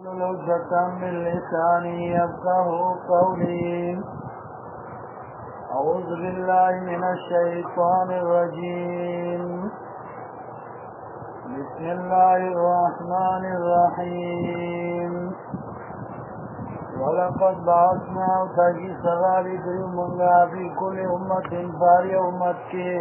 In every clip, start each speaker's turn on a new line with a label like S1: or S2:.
S1: عقدة من لساني يفقه قولي. أعوذ بالله من الشيطان الرجيم. بسم الله الرحمن الرحيم. ولقد بعثنا تاكي سغالي درمونغا في كل أمة باري أمتك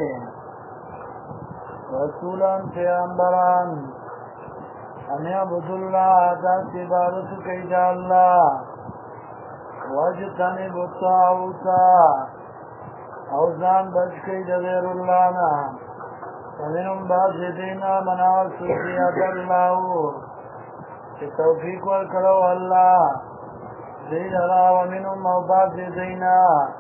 S1: رسولا پیغمبران ان اعبدوا الله ذات عبادت کئی دا اللہ واجتنبوا الطاغوت او ځان بچ کئی دا غیر اللہ نا ومنهم بعض دینا مناسو زیاد اللہ چه توفیق ورکلو اللہ زید اللہ ومنهم او بعض دینا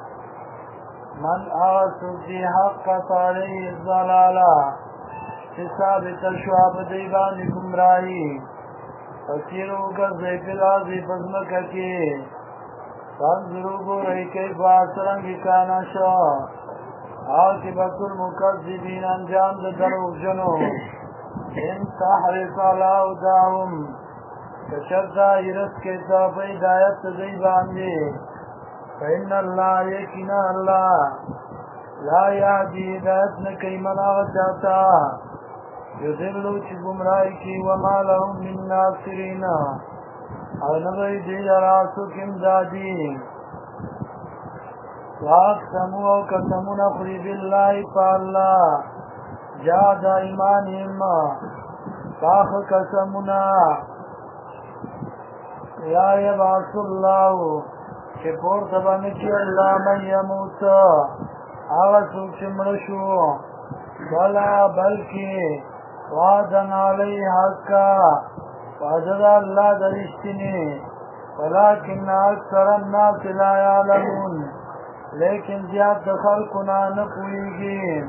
S1: من آسو زی حقت علیه الضلالہ ثابت شعب دیبان گمراہی فسیرو گرزی پلازی پزمکہ کی فانظرو گو رہی کئی باسرنگی کانا شا عاقبت المکذبین انجام دروغ جنو ان تحرص علی هداهم کشرتا ہرس کے طرف ہدایت دیبان دی فإن اللہ یقینا اللہ لا یهدی ہدایت نکی مناغ جاتا یذلو چی گمرائی کی وما لهم من ناصرین او نبی دی راسو کم دادی واقسمو او قسمون اخری باللہ پا اللہ جاد ایمانیم پاک قسمونا یا یبعث اللہ چی پور تبانکی اللہ من یموت آغسو چمرشو ولا بلکی وعدن علی حقا وعدد اللہ درشتنی ولیکن اکثر الناس لا یعلمون لیکن زیاد خلقنا نپوئیگی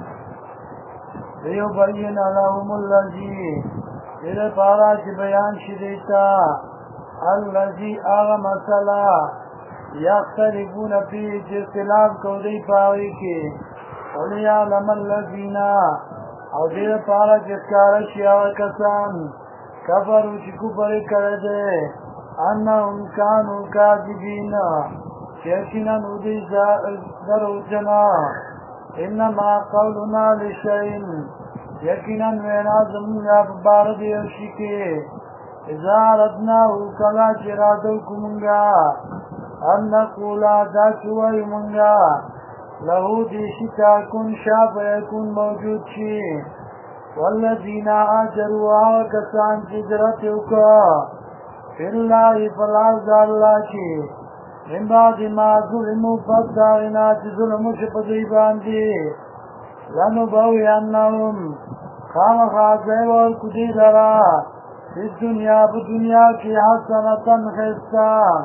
S1: لیبین لهم اللذی دل پارا چی بیان شدیتا اللذی آغا مسئلہ یختلفون فی اختلاف کو دی پاوی کی ولیعلم اللذینا او دیر پارا جسکارا شیعہ کسان کفرو چی کفر کرده انہم کانو کاذبین یقینا ندی درو جنا انما قولنا لشئین یقینا وینا زمونگا بارد یوشکی اذا ردناو کلا چرادو کمونگا ان نقولا دا چوائی منگا لہو دیشتا کن شاف یکن موجود چی والذین آجروا آکسان جدرت اکا فی اللہ فالعرض اللہ چی من بعد ما ظلمو فداغنا چی ظلمو شپدی باندی لنبوی انہم خام خاصے والکدی لرا فی الدنیا بدنیا کی حسنتا خستان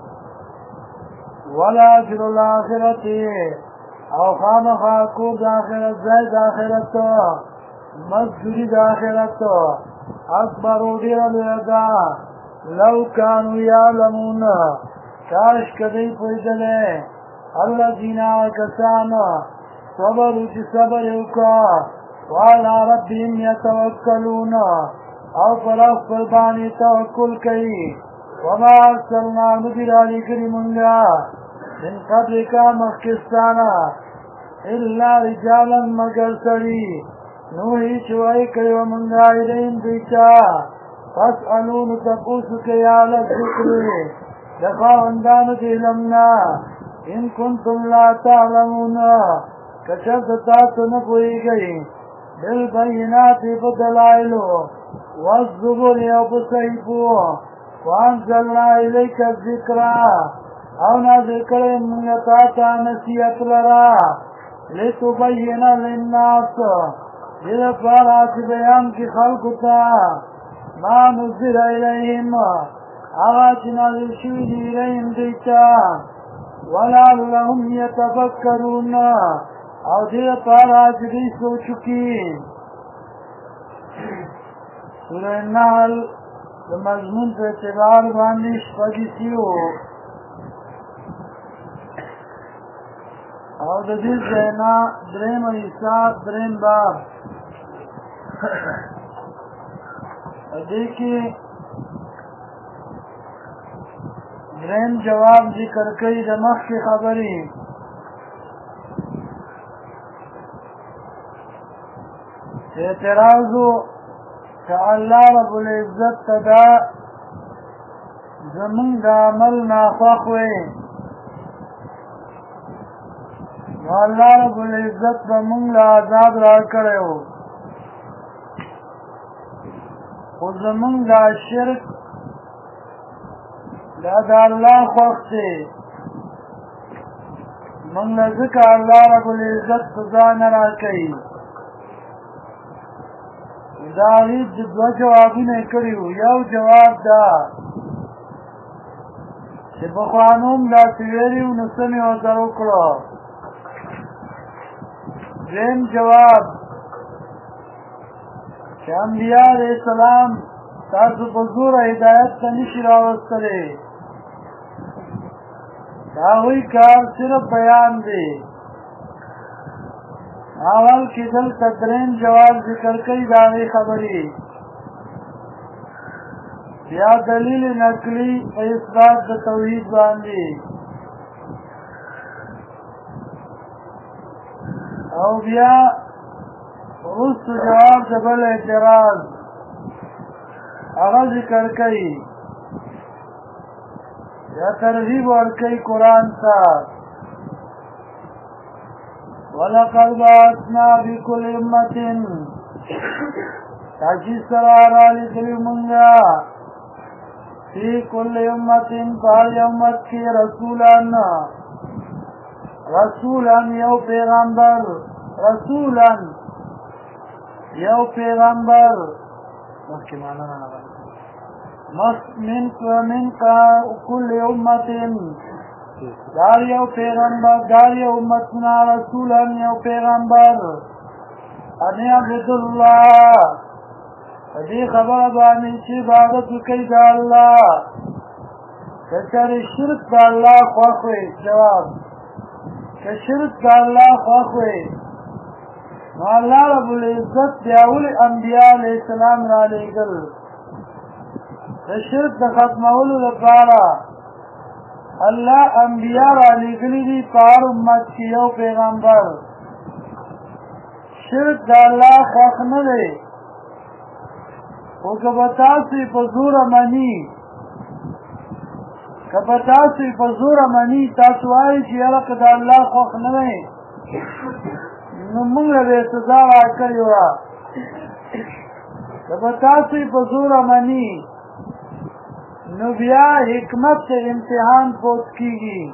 S1: ولا اجر الاخرت او خام خاکو داخرت زید آخرت مزدوری داخرت اکبر دیر لیدا لو کانو یعلمون کاش کدی پویدنے اللہ دینا کسان صبر چی صبر یوکا وعلا ربهم یتوکلون او پرف پربانی توکل کئی وما ارسلنا مدر علی کرمونگا من قبل کا مخکستانا الا رجالا مگر سری نوحی چوائی کئی ومنگا الہم دیتا فاسألون تقوسو کئی آل الذکر دخواندان دیلمنا ان کنتم لا تعلمون کچھت تاتو نپوئی گئی بالبینات بدلائلو والزبر یوبسیبو وانزلنا الیک الذکر او نازل کریم منگتاتا نسیت لرا لتبین للناس دل پارا چی بیان کی خلقتا ما نزل الیہم آغا چی نازل شوی دی الیہم دیتا ولعلهم یتفکرون او دل پارا چی دی سوچکی سورہ النحل مضمون پر اعتبار باندیش پاکیسیو او د دې ځاینا دریم حصہ دریم باب دې کې دریم جواب ذکر کوي د مخکې خبرې اعتراض که الله رب العزت ته دا زمونږ د عمل ناخوښ وی نو الله رب العزت به مونږ له عذاب راکړی و خو زمونږ دا شرک دا د الله خوښ دی مونږ له ځکه الله رب العزت سزا نه راکوي دا هغې دوه جوابونه یې کړي وو یو جواب دا چې پخوانو هم داسې ویلي وو نو څه مې ورته وکړو دویم جواب چې انبیا علیه السلام تاسو په زوره هدایت ته نشي راوستلی د هغوی کار صرف بیان دی اول کې دلته دریم جواب ذکر کوي د هغې خبرې بیا دلیل نقلي په اثبات د توحید باندې او بیا وروسته جواب د بل اعتراض هغه ذکر کوي یا ترغیب ورکوي قرآن ته وَلَقَدْ بَعَثْنَا بِكُلِّ أُمَّةٍ تاکي سره رالیږلي مونږه فی کل امت پار امت کې رسولا یو پیغمبر مخکې معنا نه من کل امت دار یو پیغمبر دار یو امتنا رسولا یو پیغمبر ان عبد الله دې خبره باندې چې عبادت کوي د الله کچره شرک د الله خوښ وي جواب که شرک د الله خوښ وي نو الله رب العزت بیا ولې انبیاء علیه السلام را لېږل د شرک د ختمولو لپاره الله انبیاء را لېږلي دي په هر امت کې یو پیغمبر شرک د الله خوښ نه دی خو که به تاسې په زوره مني تاسو وایئ چې یاره که د الله خوښ نه دی نو موږ له به سزا راکړې وه که به تاسې په زوره مني نو بیا حکمت ته امتحان پوت کیږي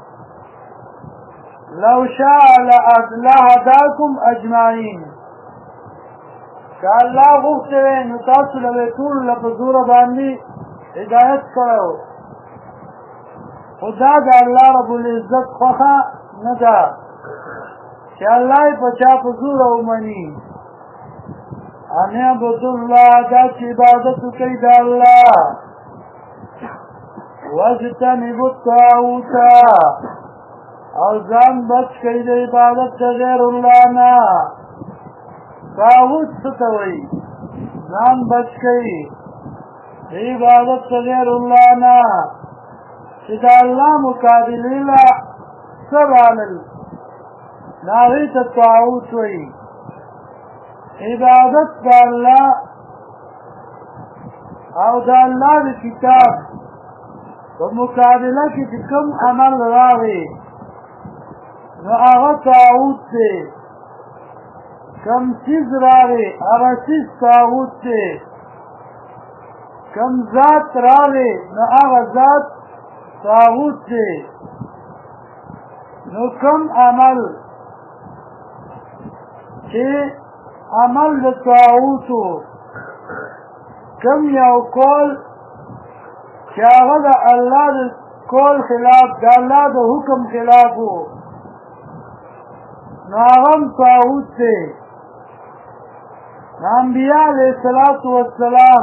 S1: لو شاء لهداکم اجمعین که الله غوښتې وی نو تاسو له به ټولو له په زوره باندې هدایت کړی و خو دا د الله رب العزت خوښه نه ده چې الله یې په چا په زوره ومني ان اعبدوا الله دا چې عبادت وکړئ د الله واجتنبوا الطاغوت او ځان بچ کړئ د عبادت د غیر الله نه طاغوت څه ته وایي ځان بچ کړئ د عبادت د غیر الله نه چې د الله مقابلې له څه رالل نو هغې ته طاغوت وایي عبادت د الله او د الله د کتاب په مقابله کې چې کوم عمل راغی نو هغه طاغوت دی کوم څیز راغی هغه څیز طاغوت دی کوم ذات راغی نو هغه ذات طاغوت دی نو کوم عمل چې عمل د طاغوتو کوم یو کول چې هغه د الله د کول خلاف د الله د حکم خلاف و نو هغه هم طاغوت دی انبیاء علیه السلام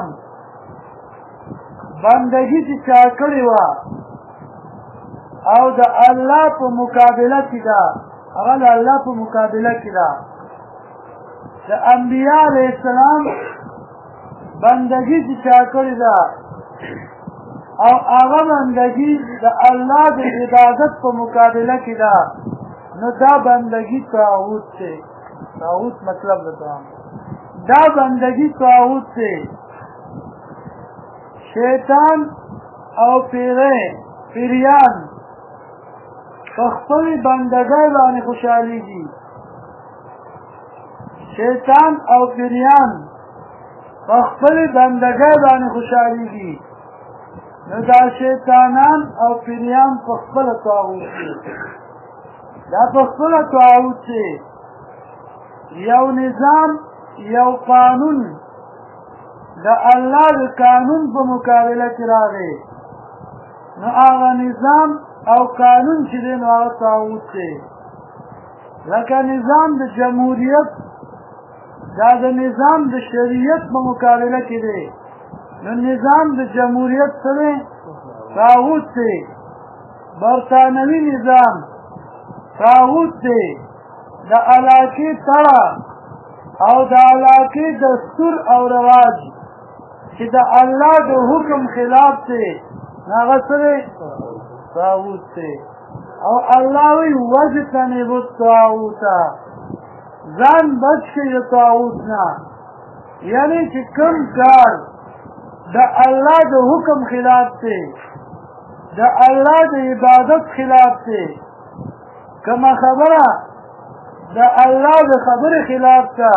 S1: بندګي چې چا کړې وه او د الله په مقابله کې ده هغه د الله په مقابله کې ده د انبیاء علیه السلام بندګي چې چا کړې ده او هغه بندګي د الله د عبادت په مقابله کې ده نو دا بندګي طاغوت دی طاغوت مطلب دا بندګي طاغوت دی شیطان او پیریان په خپل بندګۍ باندې خوشحالېږي شیطان او پیریان په خپل بندګۍ باندې خوشحالېږي نو دا شیطانان او پیریان په خپل طاغوت دي دا په خپل طاغوت دي یو نظام یو قانون د الله د قانون په مقابله کې راغی نو هغه نظام او قانون چې دی نو هغه طاغوت دی لکه نظام د جمهوریت دا د نظام د شریعت په مقابله کې دی نو نظام د جمهوریت سره طاغوت دی برطانوي نظام طاغوت دی د علاقې تړه او د علاقې دستور او رواج چې د الله د حکم خلاف دی هغه سره طاغوت دی او الله وی وجتنبوا الطاغوت ځان بچ کړئ د طاغوت نه یعنی چې کوم کار د الله د حکم خلاف دی د الله د عبادت خلاف دی کومه خبره د الله د خبره خلاف ده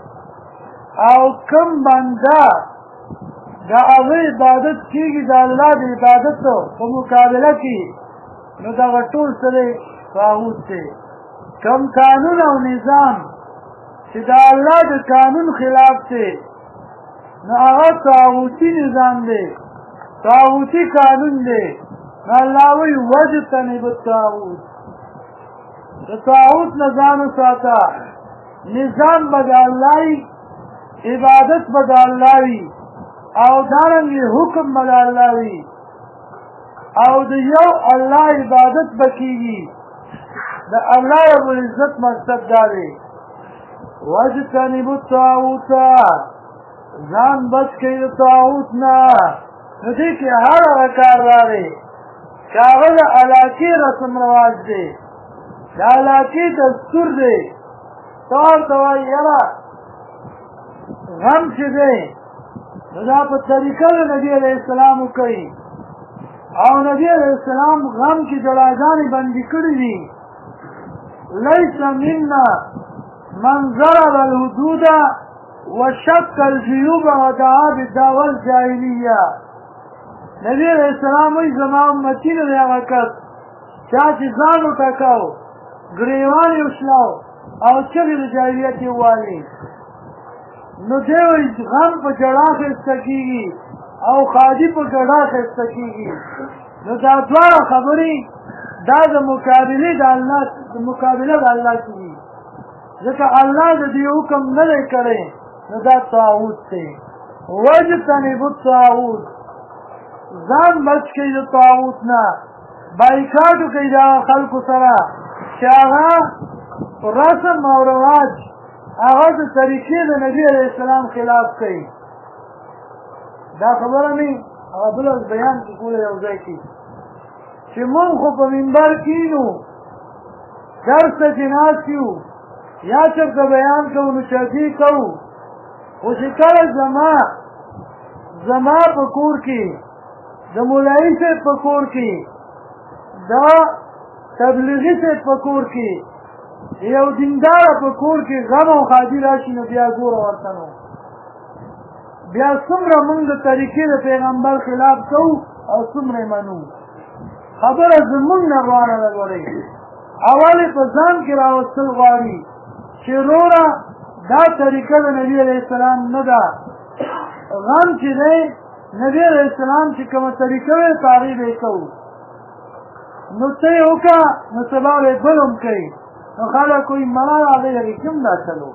S1: او کوم بنده د هغه عبادت کیږي د الله د عبادت په مقابله کې نو دا ټول سره طاغوت دی کوم قانون او نظام چې د الله د قانون خلاف دی نو هغه طاغوتي نظام دی طاغوتي قانون دی نو الله وی وجتنبوا الطاغوت د طاغوت نه ځان وساته نظام به د الله عبادت به د الله وي او دارنګې حکم به د الله وي او د یو الله عبادت به کېږي د الله رب العزت مقصد دا دی واجتنبوا الطاغوت ځان بچ کړئ د طاغوت نه نو دې کې هر هغه کار راغی چې هغه د علاقې رسم رواج دی د علاقې دستور دی ته ورته وایي یاره غم چې دی نو دا په طریقه د نبي علیه السلام وکوي او نبي علیه السلام غم کې جلاګانې بندي کړي دي لیس منا من ضرب الحدود وشق الجيوب ودعا بالدعوى الجاهليه نبي علیه السلام وایي زما امتي نه دی هغه کس چا چې ځان وټکاو ګریوان یې وشلاو او چغې د جاهلیت یې ووالې نو دی وایي غم په جړا اخیسته کېږي او خادي په ګډا اخیسته کېږي نو دا دواړه خبرې دا د مقابله د الله کې دي ځکه الله د دې حکم نه دی کړی نو دا طاغوت دی واجتنبوا الطاغوت ځان بچ کړئ د طاغوت نه بایکاټ وکړئ د خلکو سره چې هغه رسم او رواج هغه د طریقې د نبي علیه السلام خلاف کوي دا خبره نه هغه بل بیان کې کوله یو ځای کې چې مونږ خو په منبر کینو درس ته ناست یو یا چېرته بیان کوو نو چغې کوو خو چې کله زما په کور کې د مولوي صاحب په کور کې دا تبلیغي صاحب په کور کې یو دیندار په کور کې غم او خادي راشي نو بیا زور ورته نو بیا څومره موږ د طریقې د پیغمبر خلاف کوو او څومره منو خبره زموږ نه روانه ده ګورئ اول په ځان کې راوستل غواړي چې وروره دا طریقه د نبي علیه السلام نه ده غم چې دی نبی علیه السلام چې کومه طریقه وي په هغې به یې کوو نو ته یې وکړه نو سبا به یې بل هم کوي نو خلک وایي مړه هغې هغې کوم دا چلو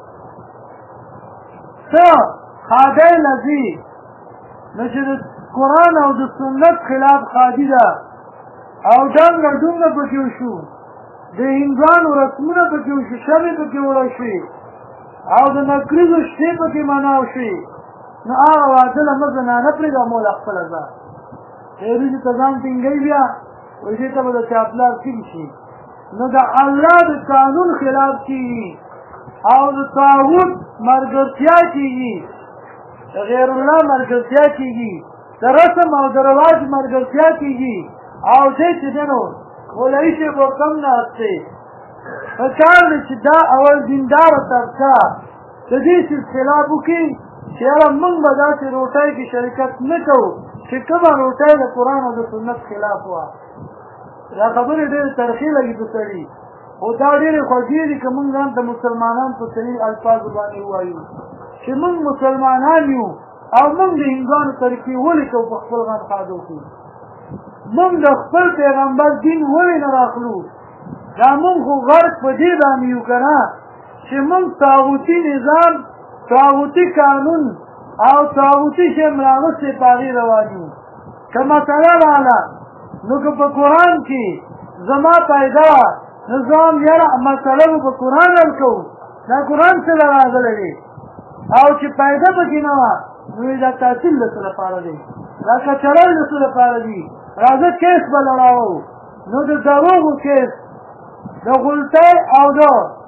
S1: ته خادی لځي نو چې د قرآن او د سنت خلاف خادي ده او ډنګه ډونګه پکې وشو د هندوانو رسمونه پکې وشي شبې پکې وړه شوي او د نکریزو شپې پکې مناو شي نو هغه واده له مه زنانه پرېږده موله خپله ځه وریجو ته ځان ټینګوي بیا وایي دې ته به د چاپلار ټینګ شي نو د الله د قانون خلاف کېږي او د طاغوت ملګرتیا کېږي د غیر الله ملګرتیا کېږي د رسم او د رواج ملګرتیا کېږي او دې چې دی نو مولوي صاحب ورته هم ناست دی پکار دی چې دا اول دینداره طبقه د دې خلاف وکړي چې یاره موږ به داسې روټۍ کې شرکت نه کوو چې کومه روټۍ د قرآن او د سنت خلاف وه دا خبرې ډېرې ترخې لګي په سړي خو دا ډېرې خوږې دي که موږ ځان ته مسلمانان په صحیح الفاظو باندې ووایو چې موږ مسلمانان یو او موږ د هندوانو طریقې ولیکو په خپل غمخادو کې موږ د خپل پیغمبر دین ولې نه راخلو دا موږ خو غرق په دې باندې یو که نه چې موږ طاغوتي نظام طاغوتي قانون او طاغوتي شی مراغستې په هغې روان یو که مسله راغله نو که په قرآن کې زما پیدا نظام یاره مسله به په قرآن حل کوو دا قرآن څه له راغلی دی او چې پیدا پکې نه وه نو دا تحصیل د څه لپاره دی دا کچرل د څه لپاره دي راځه کیس به لړاوو نو د دروغو کیس د غلطۍ او د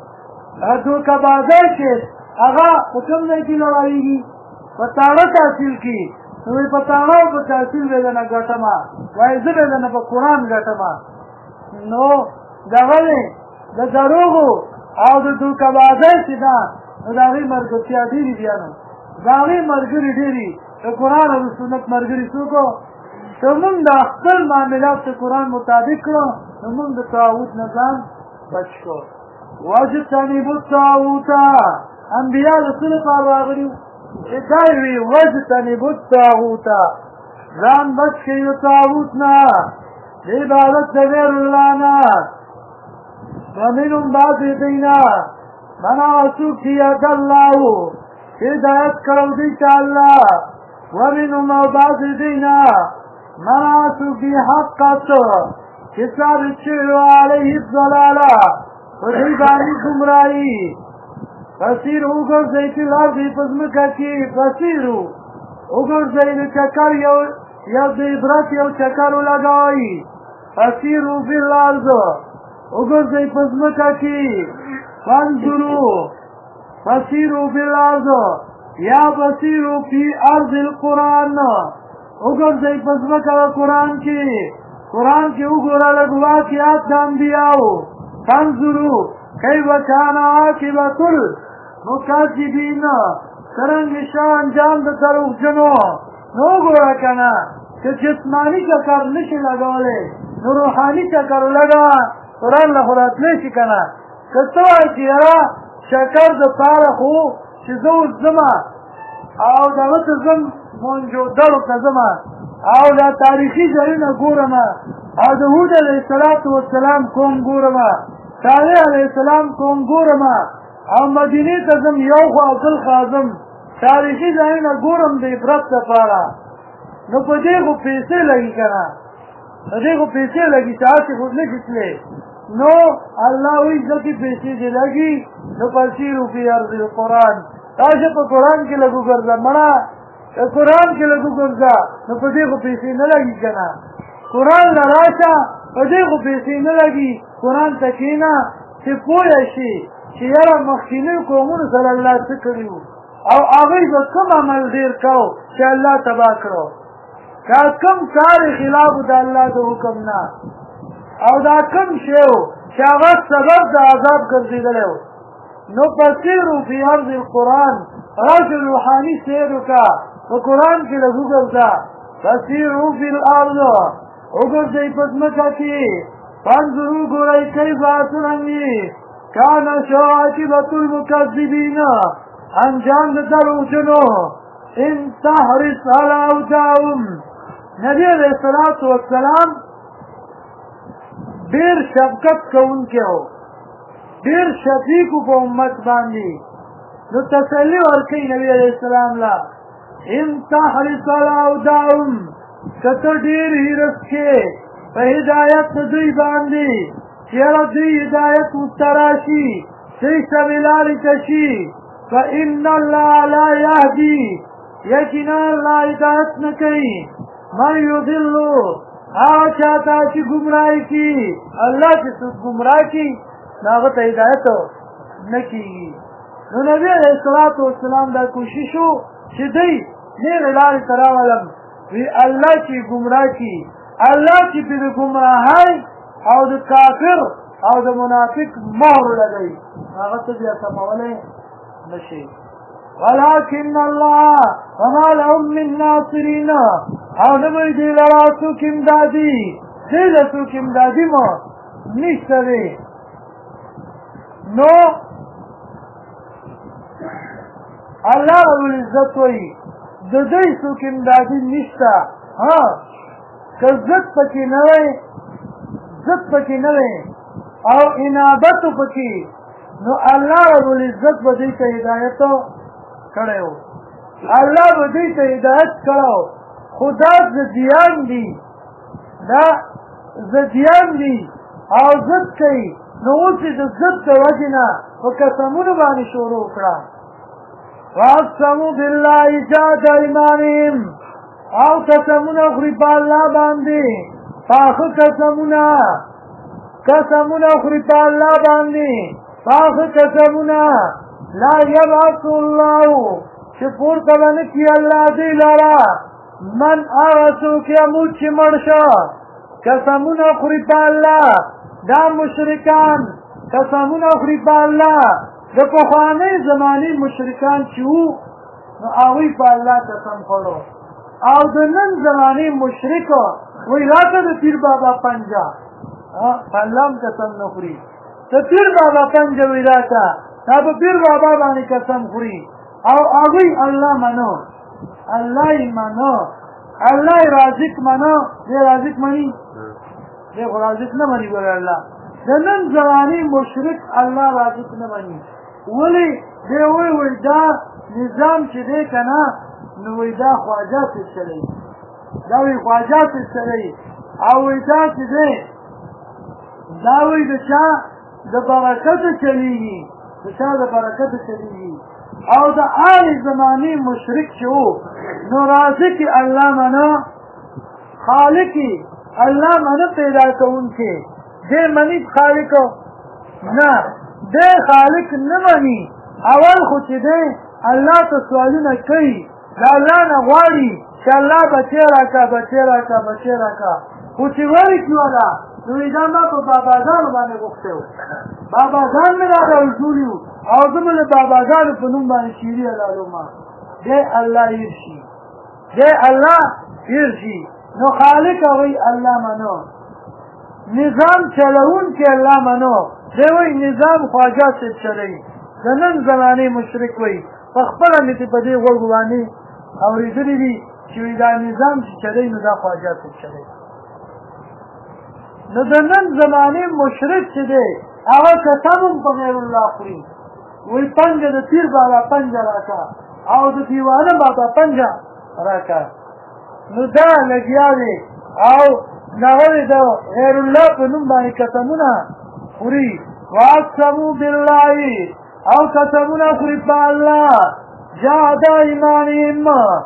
S1: دوکهبازۍ کیس هغه په کوم ځای کې لړاوېږي په تاړه تحصیل کې نو په تاړه او په تحصیل به درنه ګټمه وایي زه به درنه په قرآن ګټمه نو دغه دی د دروغو او د دوکهبازۍ چې ده نو د هغې ملګرتیا ډېرې بیا نو د هغې ملګري ډېرې د قرآن او د سنت ملګري څوک که موږ د خپل معاملات د قرآن مطابق کړو نو موږ د طاغوت نه ځان بچ کړو واجتنبوا الطاغوت انبیا د څه لپاره راغلي دا یې وي واجتنبوا الطاغوت ځان بچ کړئ د طاغوت نه د عبادت د غیر الله نه ومنهم بعض دینا من هغه څوک چې یاد الله هدایت کړو دی ته الله ومنهم او بعض دینا من هغه څوک چې حقت چې ثابت شوي علیه الضلاله په دوی باندې ګمراهي فسیر وګرځئ چې الارض په ځمکه کې فسیر وګرځئ د چکر یو د عبرت یو چکر ولګوئ فسیرو فی الارض وګرځئ په ځمکه کې فانظروا فسیرو فی الارض یا فسیرو فی ارض القرآن وګرځئ په ځمکه د قرآن کې وګوره لږ واقعات د انبیاو فانظروا کیف کان عاقبة المکذبین څرنګه شو انجام د دروغجنو نو وګوره که نه که جسماني چکر نشي لګولی نو روحاني چکر ولګوه قرآن له خو راتلی شي که نه که ته وایې چې یاره چکر دپاره خو چې زه اوس ځمه او دغه ته ځم موهنجودړو ته ځمه او دا تاریخي ځایونه ګورم او د هود علیه السلام قوم ګورم صالح علیه السلام قوم ګورم او مدینې ته ځم یو خوا او بل خوا ځم تاریخي ځایونه ګورم د عبرت دپاره نو په دې خو پیسې لګي که نه په دې خو پیسې لګي چې هسې خو نه شي تللی نو الله وایي ځکه پیسې دې لګي نو فسیرو فی ارض القرآن تاسې په قرآن کې لږ وګرځه مړه په قرآن کې لږ وګرځه نو په دې خو پیسې نه لګي که نه قرآن له راشه په دې خو پیسې نه لګي قرآن ته کښېنه چې پوه شي چې یاره مخکینیو قومونو سره الله څه کړي وو او هغوی به کوم عمل ډېر کو چې الله تباه کړو دا کوم کار خلاف د الله د حکم نه او دا کوم شی و چې هغه سبب د عذاب ګرځېدلی و نو فسیرو فی ارض القرآن راشد روحاني سیر وکړه په قرآن کې لږ وګرځه فسیرو فی الارض وګرځئ په ځمکه کې فانظروا ګورئ کیف څرنګه کان شو عاقبة المکذبین انجام د دروغجنو ان تحرص علی هداهم نبی علیہ السلام ډېر شفقت کوونکی و ډېر شفیق په امت باندې نو تسلي ورکوي نبی علیہ السلام لا ان تحرص علی هداهم که ته ډېر حرص کې په هدایت د دوی باندې چې یاره دوی هدایت ورته راشي دوی سمې لارې ته شي فإن الله لا یهدي یقینا الله هدایت نه کوي من یضلو هغه چاته چې ګمراهي کي الله چې څوک ګمراه کي هغه ته هدایت نه کیږي. نو نبی علیه الصلاة والسلام دا کوشش وکړو چې دوی نیغې لارې ته راولم وی الله چې ګمراه کي الله چې پرې د ګمراهۍ او د کافر او د منافق مهر لګوي هغه ته بیا سمولی نه شي. ولكن الله وما لهم من ناصرين او نبی دی لرا څوک امدادي دی له څوک امدادي مو نشته دی. نو الله رب العزت وایي د دوی څوک امدادي نشته. که ضد پکې نه وی ضد پکې نه وی او انابت پکې نو الله رب العزت به دوی ته هدایت کړی و. الله به دوی ته هدایت کړی خو دا ضدیان دي دا ضدیان دي او ضد کوي. نو اوس یې د ضد د وجې نه په قسمونو باندې شروع کړه. واقسموا بالله جهد ایمانهم او قسمونه خوري په الله باندې پاخه قسمونه خوري په الله باندې پاخه قسمونه لا یبعث الله چې پورته به نه کړي الله دوی لره من هغه څوک یموت چې مړ شه. قسمونه خوري په الله دا مشرکان قسمونه خوري په الله د پخوانۍ زمانې مشرکان چې وو نو هغوی په الله قسم خوړو او د نن زمانې مشرک وایي راته د پیر بابا پنجه په الله هم قسم نه خوري. د پیر بابا پنجه وایي راته دا په پیر بابا باندې قسم خوري او هغوی الله منو الله یې منو الله یې رازق منو دی رازق مني دی خو رازق نه مني ګوره الله د نن زمانې مشرک الله رازق نه مني. ولې دی وایي دا نظام چې دی که نه نو وایي دا خواجه سلسله دا وایي خواجه سلسله او وایي دا چې دی دا وایي د چا د برکته چلېږي د چا د برکته چلېږي او د هرې زمانې مشرک چې و نو رازق الله منه خالق الله منه پیدا کوونکی دی مني خالق نه دی خالق نه مني. اول خو چې دی الله ته سوالونه کوي د الله نه غواړي چې الله بچی راکړه بچی راکړه بچی راکړه خو چې ورکړي ولا نو دا ما په باباګانو باندې غوښتی و باباګان مې راته ټولي وو او زه مې له باباګانو په نوم باندې شیري حلالومه دی الله هېر شي دی الله هېر شي. نو خالق هغوی الله منو نظام چلوونکی الله منو دی وایي نظام خواجه صاحب چلوي. د نن زمانې مشرک وایي په خپله مې په دې غوږو باندې اورېدلي دي چې دا نظام چې چلوي نو دا خواجه صاحب چلوي. نو د نن زمانې مشرک چې دی هغه قسم هم په غیر الله خوري وایي پنجه د پیر بابا پنجه راکړه او د دیوانه بابا پنجه راکړه. نو دا لګیا دی او نغوی د غیر الله په نوم باندې قسمونه خوري. واقسموا بالله او قسمونه خوري په الله جهد ایمانهم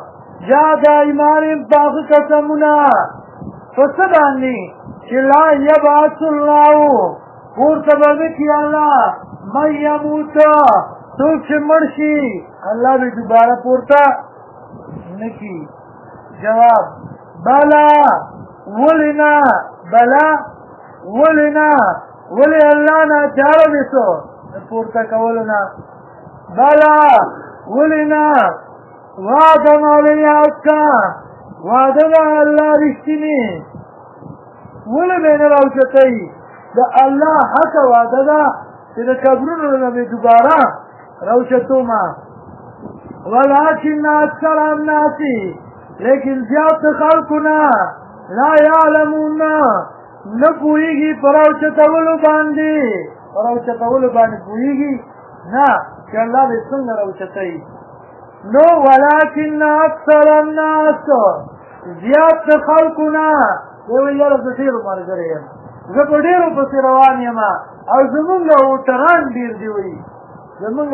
S1: پاخه قسمونه په څه باندې چې لا یبعث الله پورته به نه کړي الله من یموت څوک چې مړ شي الله به دوباره پورته نه کړي. جواب بلا ولې نه بلا ولې نه ولې الله نه چاره نیسو پورته کولو نه بلا ولې نه وعده مولوي حقا وعده ده الله رښتینې ولې به نه راوچتوي د الله حق وعده ده چې د قبرونو نه به دوباره راوچتومه. ولكن اکثر الناس لیکن زیات خلقونه لا یعلمون نه پوهېږي په راوچتولو باندې پوهېږي نه چې الله به څنګه راوچتوي. نو ولكن اکثر الناس زیات خلقونه دی وایي یاره زه ډېرو ملګری یم زه په ډېرو پسې روان یم او زمونږ اوټران ډېر دي وایي زمونږ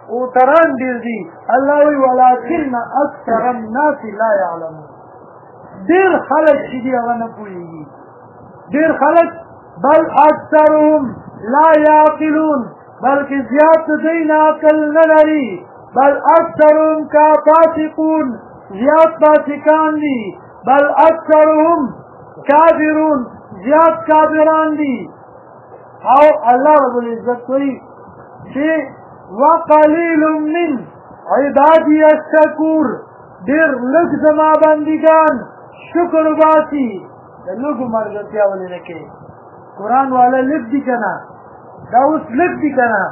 S1: اوټران ډېر دي الله وایي ولكن اکثر الناس لا یعلمون ډېر خلک چې دي هغه نه پوهېږي ډېر خلک بل اکثرهم لا یعقلون بلکې زیات د دوی نه عقل نه لري بل اکثرهم کا فاسقون زیات فاسقان دي بل اکثرهم کافرون زیات کافران دي او الله رب العزت کوي چې وقلیل من عبادی الشکور ډېر لږ زما بندګان شکر وباسي د لږو ملګرتیا ولې نه کوي قرآن والا لږ دي که نه دا اوس لږ دي که نه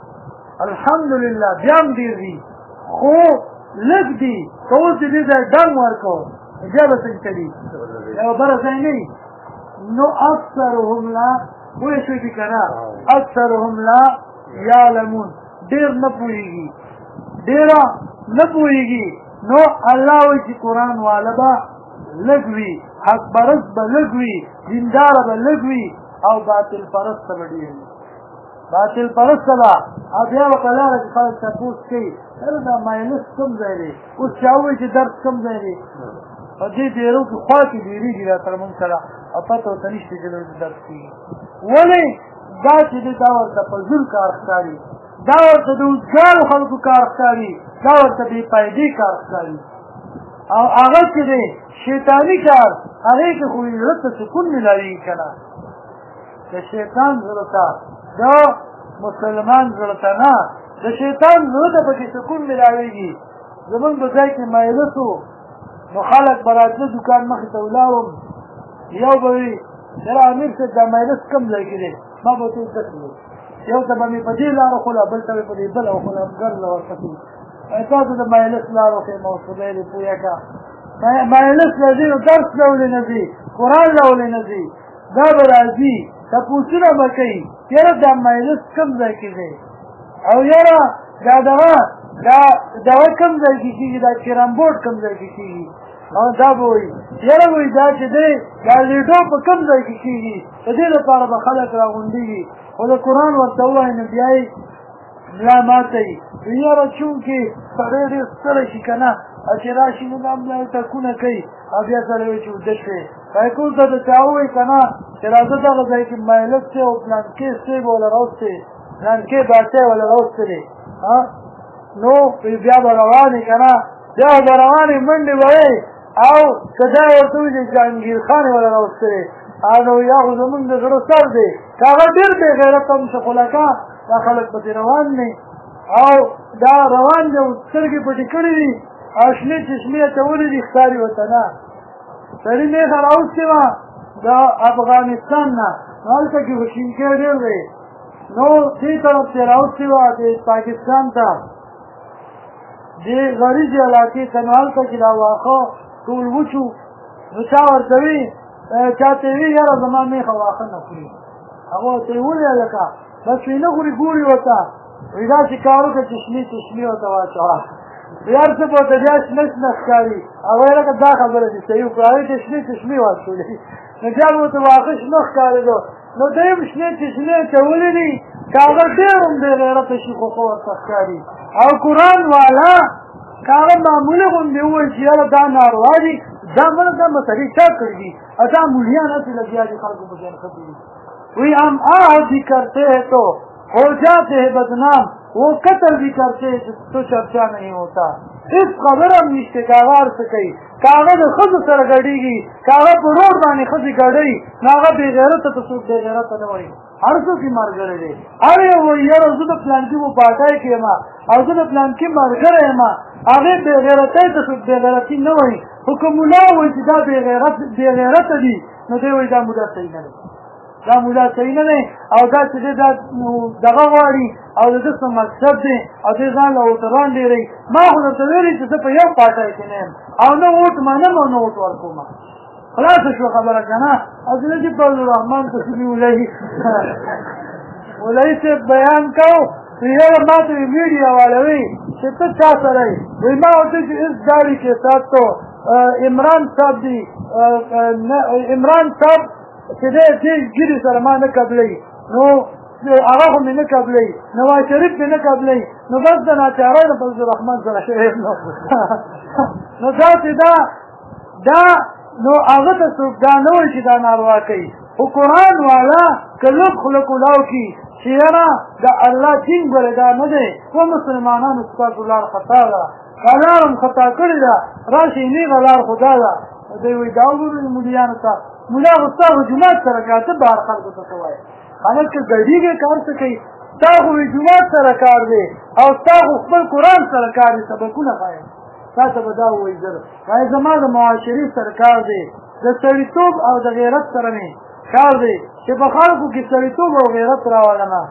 S1: الحمدلله بیا هم ډېر دي خو لږ دي که اوس د دې ځای ډنګ ورکړو بیا به څنګه چلي یوه بله ځای نه وي نو اکثرهم لا پوه شوي دي که نه اکثرهم لا یعلمون ډېر نه پوهېږي ډېره نه پوهېږي نو الله وایي چې قرآن والا به لږ وي حق پرست به لږ وي دینداره به لږ وي او باطل پرسته به ډېر وي باطل پرسته به او بیا به په لاره کې خلک تپوس کوي یاره دا مایلس کوم ځای دی اوس چا ووایي چې درس کوم ځای دی په دې ډېرو کې خوا کې ډېرېږي را سره مونږ سره او پته ورته نشته چې دلته درس کېږي ولې دا چې دی دا ورته په زور کار ښکاري دا ورته د اوزګارو خلکو کار ښکاري دا ورته بې فایدې کار ښکاري او هغه چې دی شیطاني کار هغې کې خو زړه ته سکون ملاوېږي که نه د شیطان زړه ته د مسلمان زړه ته نه د شیطان زړه ته پکې سکون ملاوېږي زمونږ په ځای کې مایلس وو نو خلک به راتله دوکان مخې ته ولاړم یو به وي یاره امیر صاحب دا مایلس کوم ځای کې دی ما به ورته زده کړو یو ته به مې په دې لاره خوله بل ته مې په دې بله وخوله ګرله ورپسې تاسو د مایلس لاره وښیم او خدای دې پوهه کړه مایلس له ځي نو درس له ولې نه ځي قرآن له ولې نه ځي دا به راځي تپوسونه به کوي یاره دا مایلس کوم ځای کې دی او یاره دا دغه کوم ځای کې کېږي دا کیرم بورډ کوم ځای کې کېږي او دا به وایي یاره وایي دا چې دی دا لیډو په کوم ځای کې کېږي د دې لپاره به خلک راغونډېږي خو د قرآن ورته ووایي نو بیا یې ملا ماتوي یاره چونکې سړی ډېر ستړی شي که نه او چې راشي نو دا ملا ټکونه کوي او بیا سړی وایي چې اوده شوې بایکول ته د چا ووایي که نه چې راځه دغه ځای کې مایلس دی او پلانکې صیب وله راوستې پلانکې باچی وله راوستلې نو بیا به روانې که نه بیا به روانې منډې به وایي او که دا ورته وایي چې جهانګیر خان یې وله راوستلې نو یا خو زمونږ د زړه سر دی که هغه ډېر بې غیرته هم شخولکه دا خلک پسې روان دي او دا روان دي او سترګې پټې کړې دي او شنې چشمې اچولې دي ښکاري ورته نه سړي نېغه راوستې وه د افغانستان نه نو هلته کې خو شینکۍ ډېر دی نو دې طرف ته راوستې وه د پاکستان ته دې غریزې علاقې ته نو هلته کې دا واښه ټول وچو نو چا ورته وي چاته وي یاره زما میخه واښه نه خوري هغه ورته یې ولې هلکه بس وی نه خوري ګوري ورته وایي داسې کار وکړه چشمې ورته واچوه یار څه به ورته بیا شنه شنه ښکاري هغه یې لکه دا خبره دې صحیح وکړه هغې ته چشمې واچولې نو بیا به ورته واښه شنه ښکارېدو نو دی هم شنې چشمې اچولې دي که هغه ډېر هم بې غیرته شي خو ښه ورته ښکاري او قرآن والا که هغه معمولي غوندې ووایي چې یاره دا ناروا دي دا مسلې چا کړي دي او دا مولیان هسې لګیا دي خلکو په شان ښه دي وی ہم آج بھی کرتے ہیں تو ہو جاتے ہیں بدنام وہ قتل بھی کرتے ہیں تو چرچا نہیں ہوتا اس خبر ہم نشتے کاغار سے کئی کاغذ خود سر گڑیگی کاغذ پر روڈ بانی خودی گڑی ناغا بے غیرت تو سوک بے غیرت نوائی ہر سو کی مر گرے دے ارے وہ یار حضور پلان کی وہ پاٹائے کہ ما حضور پلان کی مر گرے ما آگے بے غیرت ہے تو سوک بے غیرتی نوائی حکم اللہ ہوئی جدا بے غیرت دی نو دے وی دا مدد صحیح نہ دا مولا صحیح نه دی او دا چې دی دا دغه غواړي او د ده څه مقصد دی او دې ځان له اوتران ډېروي ما خو درته ویلي چې زه په یو پاټی کې نه یم او نه اوټ منم او نه اوټ ورکوم خلاصه شوه خبره که نه او زه چې فضلالرحمن قسمي مولوي صاحب بیان کو یاره ما ته ویډیو واړوي چې ته چا سره یې وایي ما ورته چې اس ګاډي کې ساتھ تو عمران صاحب دی عمران صاحب چې دې ګیري سره ما نه قبلوي نو هغه خو مې نه قبلوي نواز شریف مې نه قبلوي نو بس د ناچارۍ نه فضلالرحمن سره شوی نو دا چې دا نو هغه ته څوک دا نه وایي چې دا ناروا کوي خو قرآن والا که لږ خوله کولاو کي چې یاره د الله دین ګورې دا نه دی و مسلمانانو ستاسو لار خطا ده دا لار هم خطا کړې ده راشئ نیغه لار خو دا ده دوی وایي دا وګورئ ملیانو ته ملا خو ستا خو جومات سره کار ته بهر خلکو ته څه وایي خلک که ګډېږي کار څه کوي ستا خو جومات سره کار دی او ستا خو خپل قرآن سره کار دی سبقونه ښایم تا ته به دا ووایي زر وایي زما د معاشرې سره کار دی د سړیتوب او د غیرت سره مې کار دی چې په خلکو کې سړیتوب او غیرت راولمه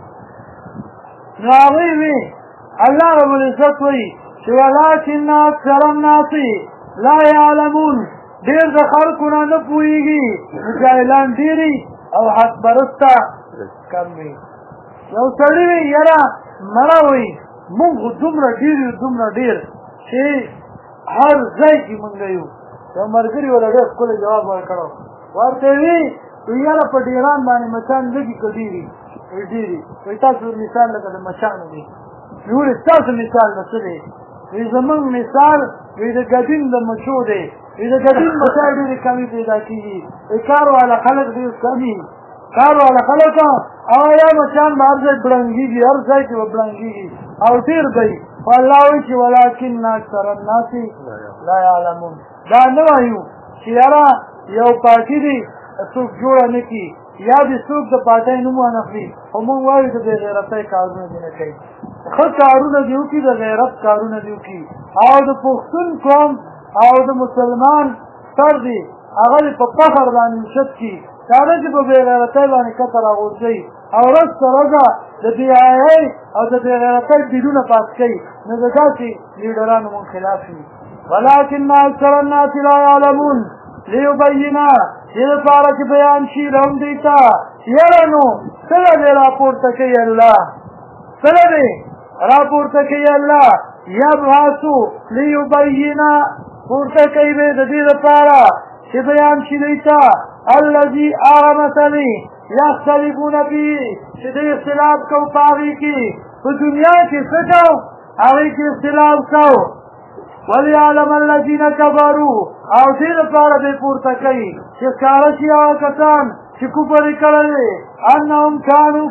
S1: نو هغوی وي الله رب العزت وایي چې ولکن اکثر الناس لا یعلمون ډېر د خلکو نه نه پوهېږي جاهلان ډېري او حق پرسته کم وي یو سړي وي یاره مړه وایي مونږ خو دومره ډېر یو دومره ډېر چې هر ځای کې مونږ یو یو ملګري وله ډېر ښکلی جواب ورکړو ورته وي یاره په ډېران باندې مچان لږي که ډېري وایي ډېري وایي تاسو مثال لکه د مچانو دی وایي ستاسو مثال نه څه دی وایي زمونږ مثال وایي د ګډین د مچو دی وایي د ګډین مچای ډېرې کمې پیدا کېږي وایي کار والا خلک ډېر کمي کار والا خلک او یا مچان به هر ځای بړنګېږي هر ځای کې به بړنګېږي او ډېر دی خو الله وایي چې ولکن اکثر الناس لا یعلمون دا نه وایو چې یاره یو پارټي دی څوک جوړه نه کړي یا دې څوک د پارټۍ نوم وانخلي خو مونږ وایو د بې غیرتۍ کارونه دې نه کوي ښه کارونه دې وکړي د غیرت کارونه دې وکړي او د پښتون قوم او د مسلمان سر دی هغه دې په فخر باندې اوچت کړي هغه چې په بې غیرتۍ باندې کته راغورځوي او ورځ تر ورځه د بې حیایۍ او د بې غیرتۍ ډیلونه پاس کوي نو د داسې لیډرانو مونږ خلاف وي ولکن اکثر الناس لا یعلمون لیبینا دې لپاره چې بیان شي لهم دوی ته یاره نو څه دې راپورته کوي الله څه دې راپورته کوي الله یبعثو لیبینا پورته کوي به د دې لپاره چې بیان شي دوی ته الذي هغه مثلې یختلفون فيه چې دوی اختلاف کوو په هغې کې په دنیا کې څه کوو هغې کې اختلاف کوو وليعلم الذين كفروا او دې لپاره دې پورته کوي چې ښکاره شي هغه کسان چې کفر یې کړی انهم كانوا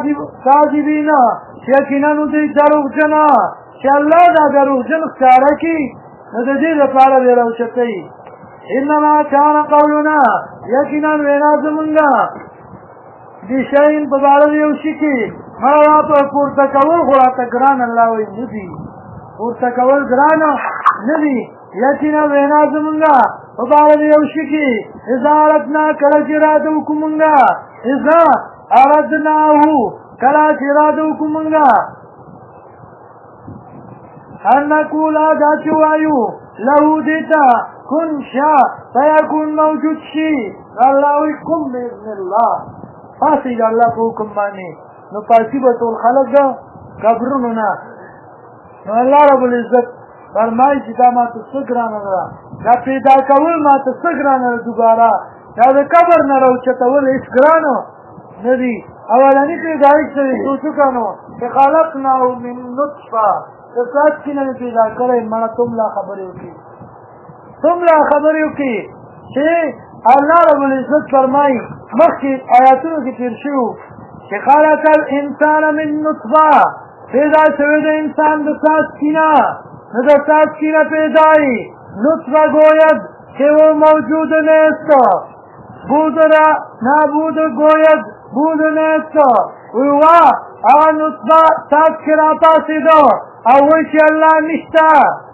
S1: کاذبین یقینا دوی دروغجنه چې الله دا دروغجن ښکاره کړي نو د دې لپاره دې راوچتوي انما كان قولنا یقینا وینا زمونږه دې شیین په باره د یو شي کې هغه په پورته کول خو راته ګران الله وایي نه دي پورته کول ګرانه نه دي یقینا وینا زمونږه په باره د یو شي کې اذا اردنا کله چې اراده وکړو مونږه اذا اردناه کله چې اراده وکړو مونږه ان نقول دا چې وایو له دیتا کن شا فیکون موجود شي الله وایي کوم باذن الله پاسې د الله په حکم باندې نو پاسې به ټول خلک ده قبرونو نه نو الله رب العزت فرمایي چې دا ما ته څه ګرانه ده دا پیدا کول ما ته څه ګرانه ده دوباره دا د قبر نه راوچتول هېڅ ګرانه نه دي اولني پیدایش سره سوچ وکړو چې خلقناه من نطفه د سات کې نه پیدا کړی مړه تملا خبرې وکړي چې الله رب العزت فرمایي مخکې آیاتونو کې تېر شوي چې خلق الانسان من نطفه پیدا شوی د انسان د ساتکینه نو د ساتکینه پیدایی نطفه گوید که او موجود نیست نابود گوید بود نیست وی وا اغا نطفه ساتکی را پاسیدو او وی چه اللہ نشتا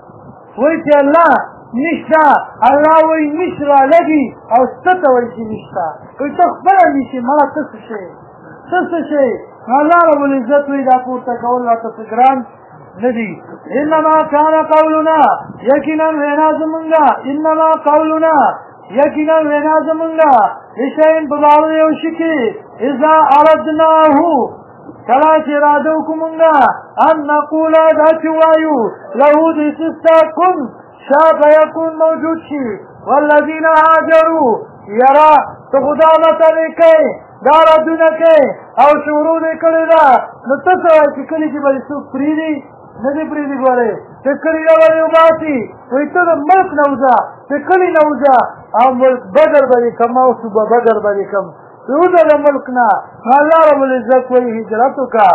S1: الله وی نش را لگی او ستتا وی چه نشتا وی تخبر نیشی مالا تسشی الله رب العزت وی دا پورته کول راته ګران نه دي انما كان قولنا یقینا وینا زمونږه شیئن په باره د یو شي کې اذا اردناه کله چې اراده وکړو مونږه ان نقول دا چې وایو له دې ستا کن شا فیکون موجود شي والذین هاجروا یرا ته خدا متلې کوي دا ردونه کوي او شروع دې کړې ده نو ته څه وایې چې کلي کې به دې څوک پرېږدي نه دې پرېږدي ګورې چې کلي نه به دې وباسي وایي ته د ملک نه وځه چې کلي نه وځه او ملک بدر به کم او صوبه بدر به کم ووځه د ملک نه نو الله رب العزت وایي هجرت وکړه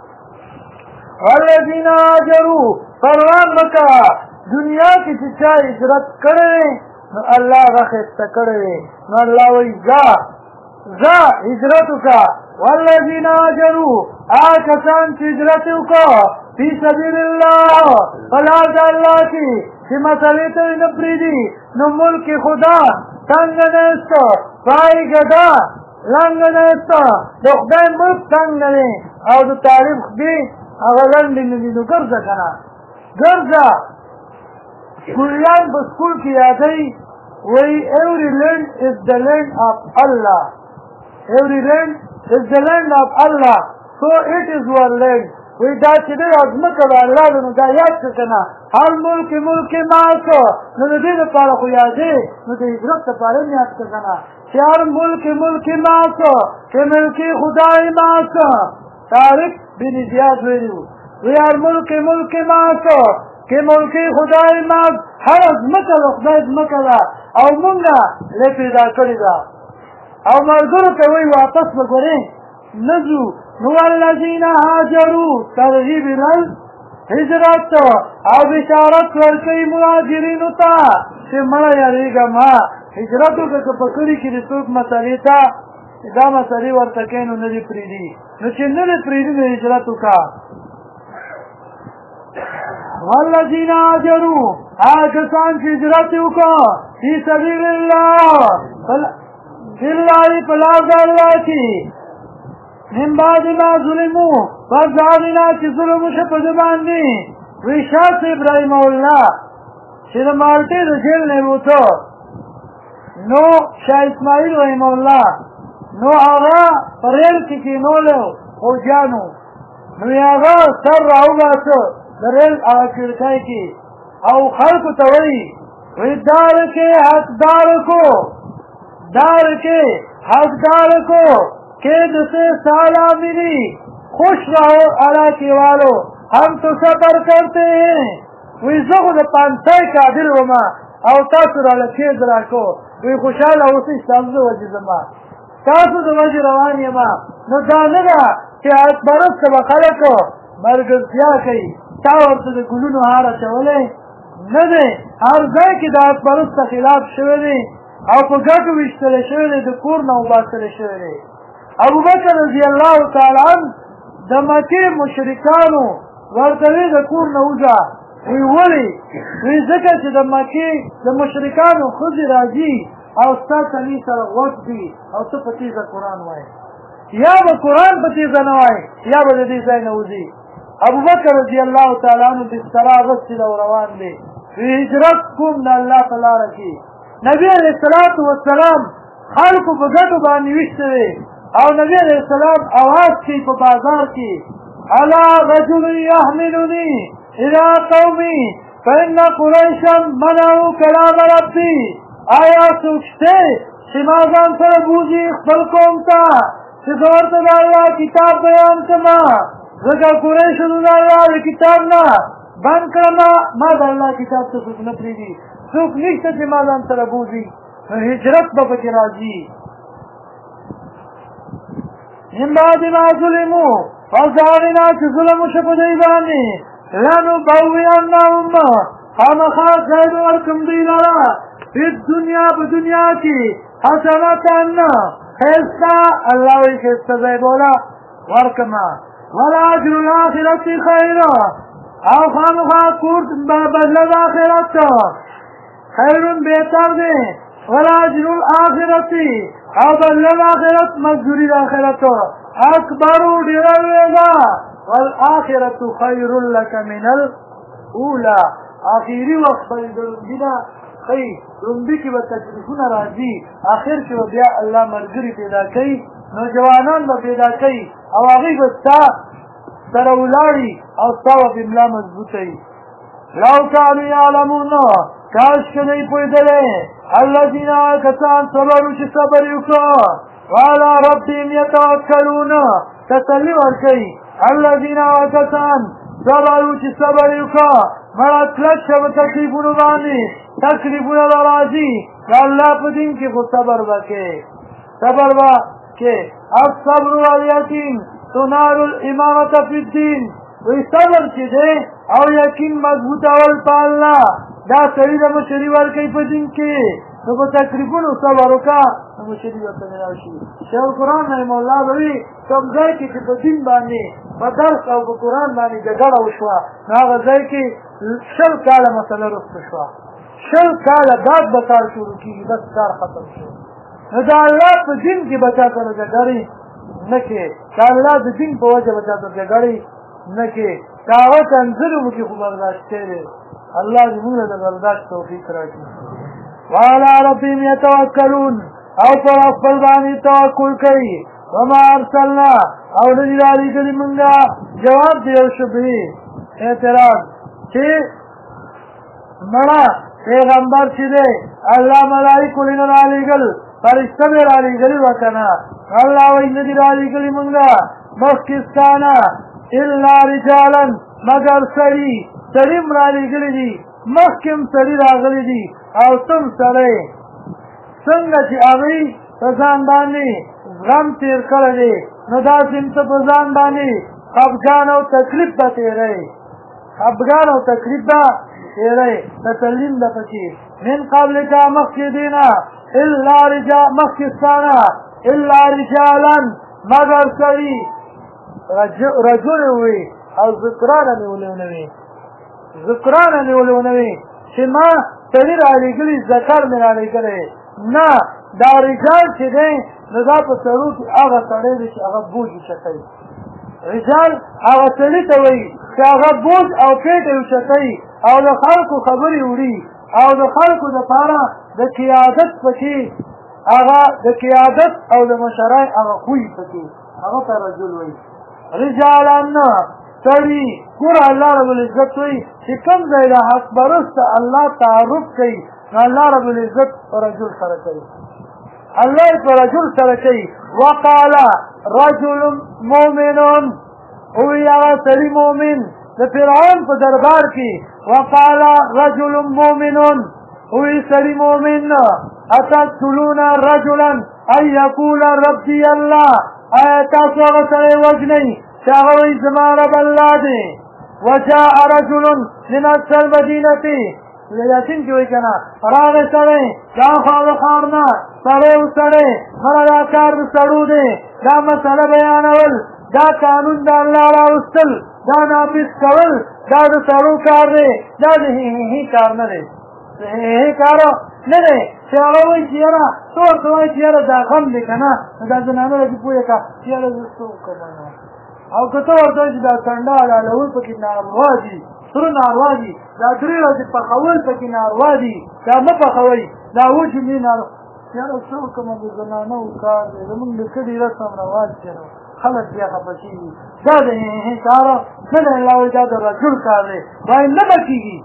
S1: والذین هاجروا پروا مه کوه دنیا کې چې چا هجرت کړی نو الله هغه ښایسته کړی نو الله وایي ځه هجرت وکړه والذین هاجروا هغه کسان چې هجرت وکړه فی سبیل الله په لار د الله کې چې مسلې ته یې نه پرېږدي نو ملک خدا تنګ نیست پای ګدا لنګ نیست د خدای ملک تنګ نه دی او د تعریف خدي هغه لنډې نه دي نو ګرځه که نه ګرځه سکولیان په سکول کې یادوي وایي every land is the land of Allah every land is the land of Allah so it is your land وی دا چې دی ځمکه د الله ده نو دا یاد کړه که نه هر ملک ماک نو د دې لپاره خو یادې نو د هجرت لپاره هم یاد کړه که نه چې هر ملک ماک که ملک خدای ماک طارق بن زیاد ویلي وی هر ملک ماک که ملک خدای ماک هر ځمکه د خدای ځمکه ده او مونږ له پیدا کړې ده او ملګرو ته وایي واپس به ګورې نه ځو نو الذین هاجروا ترغیب الهجرت او بشارت ورکوي مهاجرینو ته چې مړه یارېږه ما هجرت وکړه که په کلي کې د څوک مسلې ته دا مسلې ورته کوي نو نه دې پرېږدي نو چې نه دې پرېږدي نو هجرت وکړه والذین هاجروا هغه کسان چې هجرت وکړه فی سبیل الله بالله په لار د الله کې من بعد ما ظلمو پس هغې چې ظلم وشه په ده باندې وی شاه صاحب رحمه الله چې د مالټې د جیل نه وته نو شاه اسماعیل رحمه الله نو هغه په ریل کې کېنولی فوجیانو نو یې هغه سر راوباسه د ریل هغه کړکۍ کې او خلکو ته وایي وی دار کې حقدار کو قید سے سالامری خوش رہو علاقے والو ہم تو سفر کرتے ہیں وی زغو دا پانسای قادر وما او تاسو را لکید راکو وی خوشحال اوسی سامزو وجه زما تاسو دا وجه روانی ما نو دانگا چه برست با خلقو مرگزیا کئی تا ورطا دا گلونو حارا چولی نده هر ځای کې دا برست خلاف شوی دی او په ګټو ویشتلی شوی دی د کور نه وباسلی شوی دی ابوبکر رضی الله تعالی عنه د مکې مشرکانو ورته وی د کور نه وځه وی ولې وی ځکه چې د مکې د مشرکانو ښځې راځي او ستا تلي سره غوږ دي او ته په تیزه قرآن وایې یا به قرآن په تیزه نه وایې یا به د دې ځای نه وځي ابوبکر رضی الله تعالی عنه بستره اغوستې ده او روان دی وی هجرت کوم د الله په لاره کې نبي علیه الصلاة والسلام خلکو په ګټو باندې ویشته دی او نبی علیہ السلام آواز کی په بازار کی الا رجل يحملني الى قومي فان قريشا منعوا كلام ربي آیا سوچتے چې ما ځان سره بوځي خپل قوم ته چې زه ورته د الله کتاب بیان کړم ځکه قریشو د الله د کتاب نه بند کړم ما د الله کتاب ته څوک نه پرېږدي څوک نشته چې ما ځان سره بوځي نو هجرت به پکې راځي من بعد ما ظلموا فزارنا چې ظلم وشه په دوی باندې لنبوئنهم خامخا ځای به ورکړم دوی لره په دنیا په دنیا کې حسنة ښایسته الله وایي ښایسته ځای به وله ورکړم ولأجر الآخرة خیر او خامخا کور بدله د آخرت خیر بهتر دی ولأجر الآخرة او بدله د آخرت مزدوري د آخرت اکبر ډېره لویه ده والآخرة خیر لك من الأولى آخري وخت به د لومبي نه ښایي لومبي کې به تکلیفونه راځي آخر کې به بیا الله ملګري پیدا کوي نوجوانان به پیدا کوي او هغوی به ستا سره ولاړي او ستا به ملا مضبوطوي لو کانو یعلمون کاش که دوی پوهېدلی الذین کسان صبروا چې صبر یې وکړه وعلى ربهم یتوکلون تسلي ورکوي الذین کسان صبروا چې صبر یې وکړه مړه کلک شه په تکلیفونو باندې تکلیفونه به راځي د الله په دین کې خو صبر به کې الصبر والیقین تنال الامامة فی الدین وی صبر چې دی او یقین مضبوطول په الله دا سړي د مشري ورکوي په دین کې نو په تکلیفونو صبر وکړه نو مشري ورته میلاو شي شیخ القرآن رحمه الله به وي کوم ځای کې چې په دین باندې په درس او په قرآن باندې جګړه وشوه نو هغه ځای کې 100 کاله مسله رسته شوه 100 کاله داد به کار شروع کېږي بس کار ختم شو نو د الله په دین کې به چا سره جګړې نه کې د الله د دین په وجه به چا سره جګړې نه کې که هغه کنځلو مو کې خو برداشت دی الله دې موږ د برداشت توفیق راکړي وعلى ربهم يتوکلون او پر خپل باندې توکل کوي وما ارسلنا او ندی را لېږلي مونږه جواب دی یو شبهې اعتراض چې مړه پیغمبر چې دی الله ملایکو لینه را لېږل فرشته مې را لېږلي وه که نه الله وایي ندي را لېږلي مونږه مخکې ستا نه الا رجالا مگر سړي هم را لېږلي دي مخکې هم سړي راغلي دي او تم سړی څنګه چې هغوی په ځان باندې غم تېر کړی دی نو داسې هم ته په ځان باندې خفګان او تکلیف به تېروې تسلیم ده پکې من قبلک مخکې دې نه مخکې ستا نه الا رجالا مگر سړي رجل وي او ذکرانه مې ولونه وي چې ما سړي را لېږلي ذکر مې را لېږلی نه دا رجال چې دی نو دا په سړو کې هغه سړی دی چې هغه بوج اوچتوي رجال هغه سړي ته وایي چې هغه بوج او پیټه اوچتوي او د خلکو خبرې وړي او د خلکو دپاره د قیادت پکې هغه د قیادت او د مشرۍ هغه خوی پکې هغه ته رجل وایي رجالان سړي ګوره الله رب العزت وایي چې کوم ځای د حق پرسته الله تعارف کوي نو الله رب العزت په رجل سره کوي الله په رجل سره کوي وقال رجل مؤمن وی هغه سړي مؤمن د فرعون په دربار کې وقال رجل مؤمن وی سړي مؤمن اتقتلون رجلا ان یقول ربي الله آیا تاسو هغه سړی وژنئ چې هغه وایي زما رب الله دی وجاء رجل من اقصى المدینة یاسین کې وایي که نه راغی سړی دا خوا د ښار نه سړی وسړی مړه دا کار د سړو دی دا مسله بیانول دا قانون د الله راوستل دا نافظ کول دا د سړو کار دی دا د هی کار نه دی کار نه دی چې هغه وایي چې یاره ته ورته وایي چې یاره دا غم دی که نه دا زنانه راځي پوهه که چې یاره زه څه وکړم او که ته ورته وایي چې دا څنډه حلالول پکې ناروا دي سره ناروا دي دا 3 ورځې پخول پکې ناروا دي دا مه پخوئ دا وجمې ناروا یاره څه وکړم د زنانو کار دی زمونږ د کلي رسم رواج دی نو خلک بیا خفه کېږي دا د کار نه دی الله وایي دا د رجل کار دی وایي نه به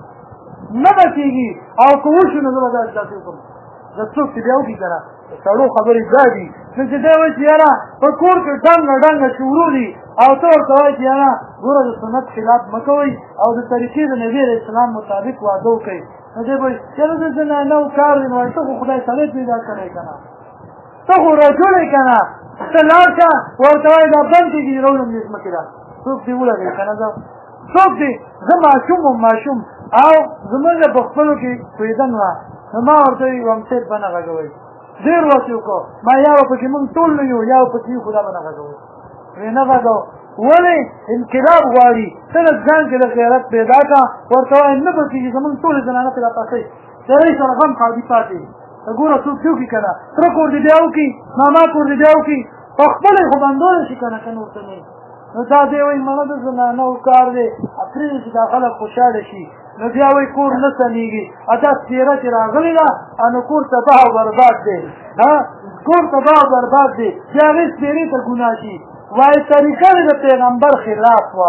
S1: کېږي او که وشو نو زه به داسې وکړم د څوک چې بیا وکړي که نه د سړو خبرې دا دي نو چې دی وایي چې یاره په کور کې ډنګه شروع دي او ته ورته وایي چې یاره ګوره د سنت خلاف مه کوئ او د طریقې د نبي علیه السلام مطابق واده وکئ نو دی به وایي یاره د زنانو کار دی نو وایي ته خو خدای سړی پیدا کړی که نه ته خو رجل یې که نه ته لاړ شه ورته وایي دا بند کېږي راولم دې ځمکې ده څوک دې ولګوي که نه څوک دې زه ماشوم او زمونږ په خپلو کې کوېدن وه نو ما ورته وایي ومسید به نه غږوئ ډېر وخت یې وکړو ما یا به پکې مونږ ټول نه یو یا به پکې یو خو دا به نه غږوئ وی نه غږو ولې انقلاب غواړي ته د ځان کې د غیرت پیدا کړه ورته وایي نه به کېږي زمونږ ټولې زنانه پرې راپاسئ سړی سره غم خالي پاتې ګوره څوک چې وکړي که نه تره کور دې بیا وکړي ماما کور دې بیا وکړي په خپله یې خو بندولی شي که نه که نور څه نه نو دا دی وایي مړه د زنانو کار دی پرېږدي چې دا خلک خوشحاله شي نو بیا وایي کور نه سمېږي دا څېره چې راغلې ده نو کور تباه او برباد دی کور تباه او برباد دی بیا هغې څېرې ته ګناه شي وایي طریقه د پیغمبر خلاف وه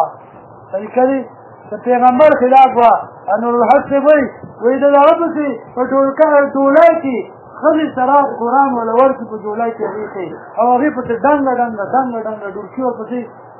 S1: نورالحق صاحب وایي د هغه پسې په ټولۍ کې ښځې سره قرآن وله ورکړي په ډولۍ کې هغې ښایي او هغې پسې ډنګه ډورکي ورپسې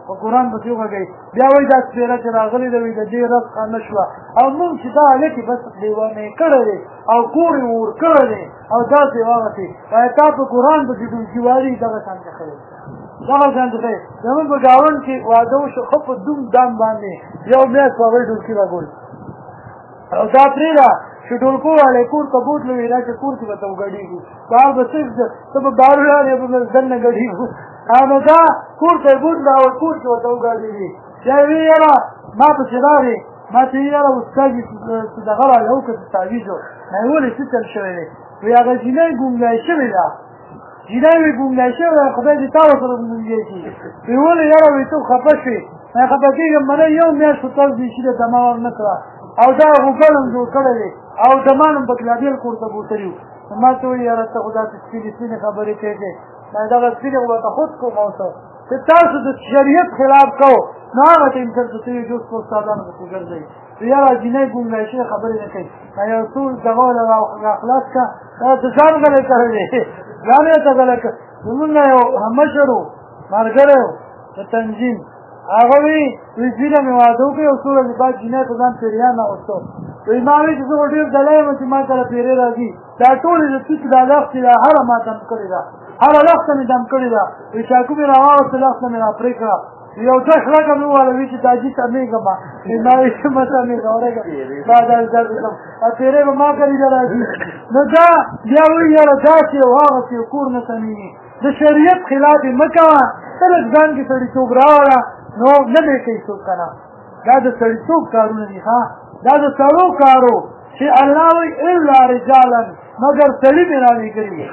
S1: په قرآن پسې وغږئ بیا وایي دا سپېره چې راغلې ده وایي د دې رزقه نه شوه او موږ چې دا هلکې بس لیونی کړی دی او کور یې ور کړی دی او داسې واغسې وایي تا په قرآن پسې ډولچي والي دغه شانتې ښه دی دغه شانتې ښه دی زمونږ په ګاونډ کې واده وشو ښه په دوم دام باندې یو میاشت په هغوی ډولکي راګول او دا پرېږده چې ډولکو والی کور ته بوتلو وي دا چې کور کې به ته وګډېږو بهر به صرف ته به بهر ولاړې به به دننه ګډېږو نو دا کور ته یې بوتله او کور کې ورته وګډېږي بیا یې وی یاره ما پسې راغې ما ته یې یاره استاد چې دغه راله وکړه چې تعویض و ما یې ولې څه چل شوی دی وایي هغه جینۍ ګونګی شوې ده جینۍ وایي ګونګی شوې ده خدای دې تا ورسره ګونګی کړي وایي ولې یاره وایي ته خفه شوې ما خفه کېږم منه یو میاشت خو تاسو بیشي ده دما ور نه کړه او دا غوګل هم جوړ کړی دی او دمان هم بکلابیل کور ته بوتلي وو ما ته وایي یاره ته خو داسې سپینې خبرې کوې ما دغه سپینې خو به ته خود کوم او څه چې تاسو د شریعت خلاف کوو نو هغه ټیم چېرته ته وایي جوز په استادانو پسې ګرځئ یاره جینۍ ګونګی شوې خبرې نه کوي ما یو څو دغه را خلاص کړه دا ته ځان غلی کړی دی ځان یې ته غلی کړ زمونږ یو مشر و ملګری و د تنظیم هغه وی زیره مې واده وکړې او څو ورځې بعد جینۍ په ځان پیریان راوستو وایي ما وایي چې زه خو ډېر دلی یم چې ما کله پیرې راځي دا ټولې د توت دا لښتې دا هره ما دم کړې ده هره لښته مې دم کړې ده وایي چاکو مې را واغسته لښته مې را پرې کړه یو څه شلګه مې وویله وایي چې تاجي تمېږم ما وایي چې مه تمېږه ورېږه ما دا درد کړم او پیرې به ما کلیده راځي نو دا بیا وایي یاره داسې او هغسې کور نه تمېږي د شریعت خلاف یې مه کوه ته لږ ځان کې سړیتوب راوړه نو نه دی کوي څوک که نه دا د سړیتوب کارونه دي ښه دا د سړو کارو چې الله وایي الا رجالا مګر سړي مې رالېږلي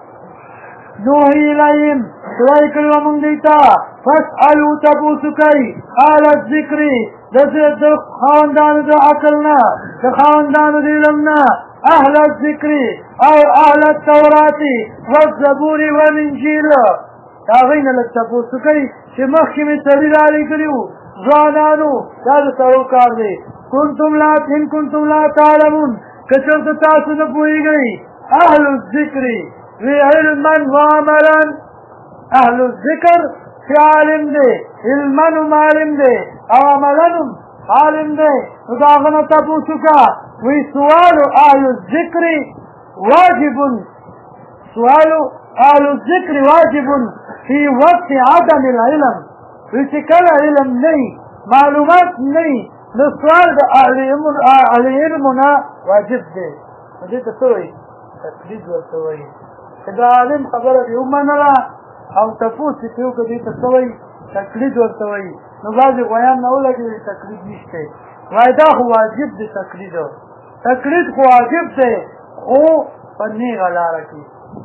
S1: نوحي الیهم وایي کړي وه مونږ دوی ته فاسألو تپوسو کوئ اهل الذکر د خاوندانو د عقل نه د خاوندانو د علم نه اهل الذکر او اهل التورات والزبور والانجیل هغوی نه لږ تپوسو کوي چې مخکې مې سړي رالېږلي وو ځوانانو دا د سړو کار دی ان کنتم لا تعلمون که چېرته تاسو نه پوهېږئ اهل الذکر وی علما وعملا اهل الذکر چې عالم دی علما هم عالم دی او عملا هم عالم دی نو د هغه نه تپوس وکړه وی سوال اهل الذکر واجب سوال اهل الذکر واجب فی وقت عدم العلم وی چې کله علم نه معلومات نه نو سوال د اهل علم نه واجب دی دې ته څه وایي تقلید ورته وایي چې د عالم خبره دې ومنله او تپوس چې پرې وکړه دې ته څه وایي تقلید ورته وایي نو بعضې غویان نه ولګېږي تقلید نشته وایي دا خو واجب دی تقلید خو واجب دی خو په نیغه لاره کې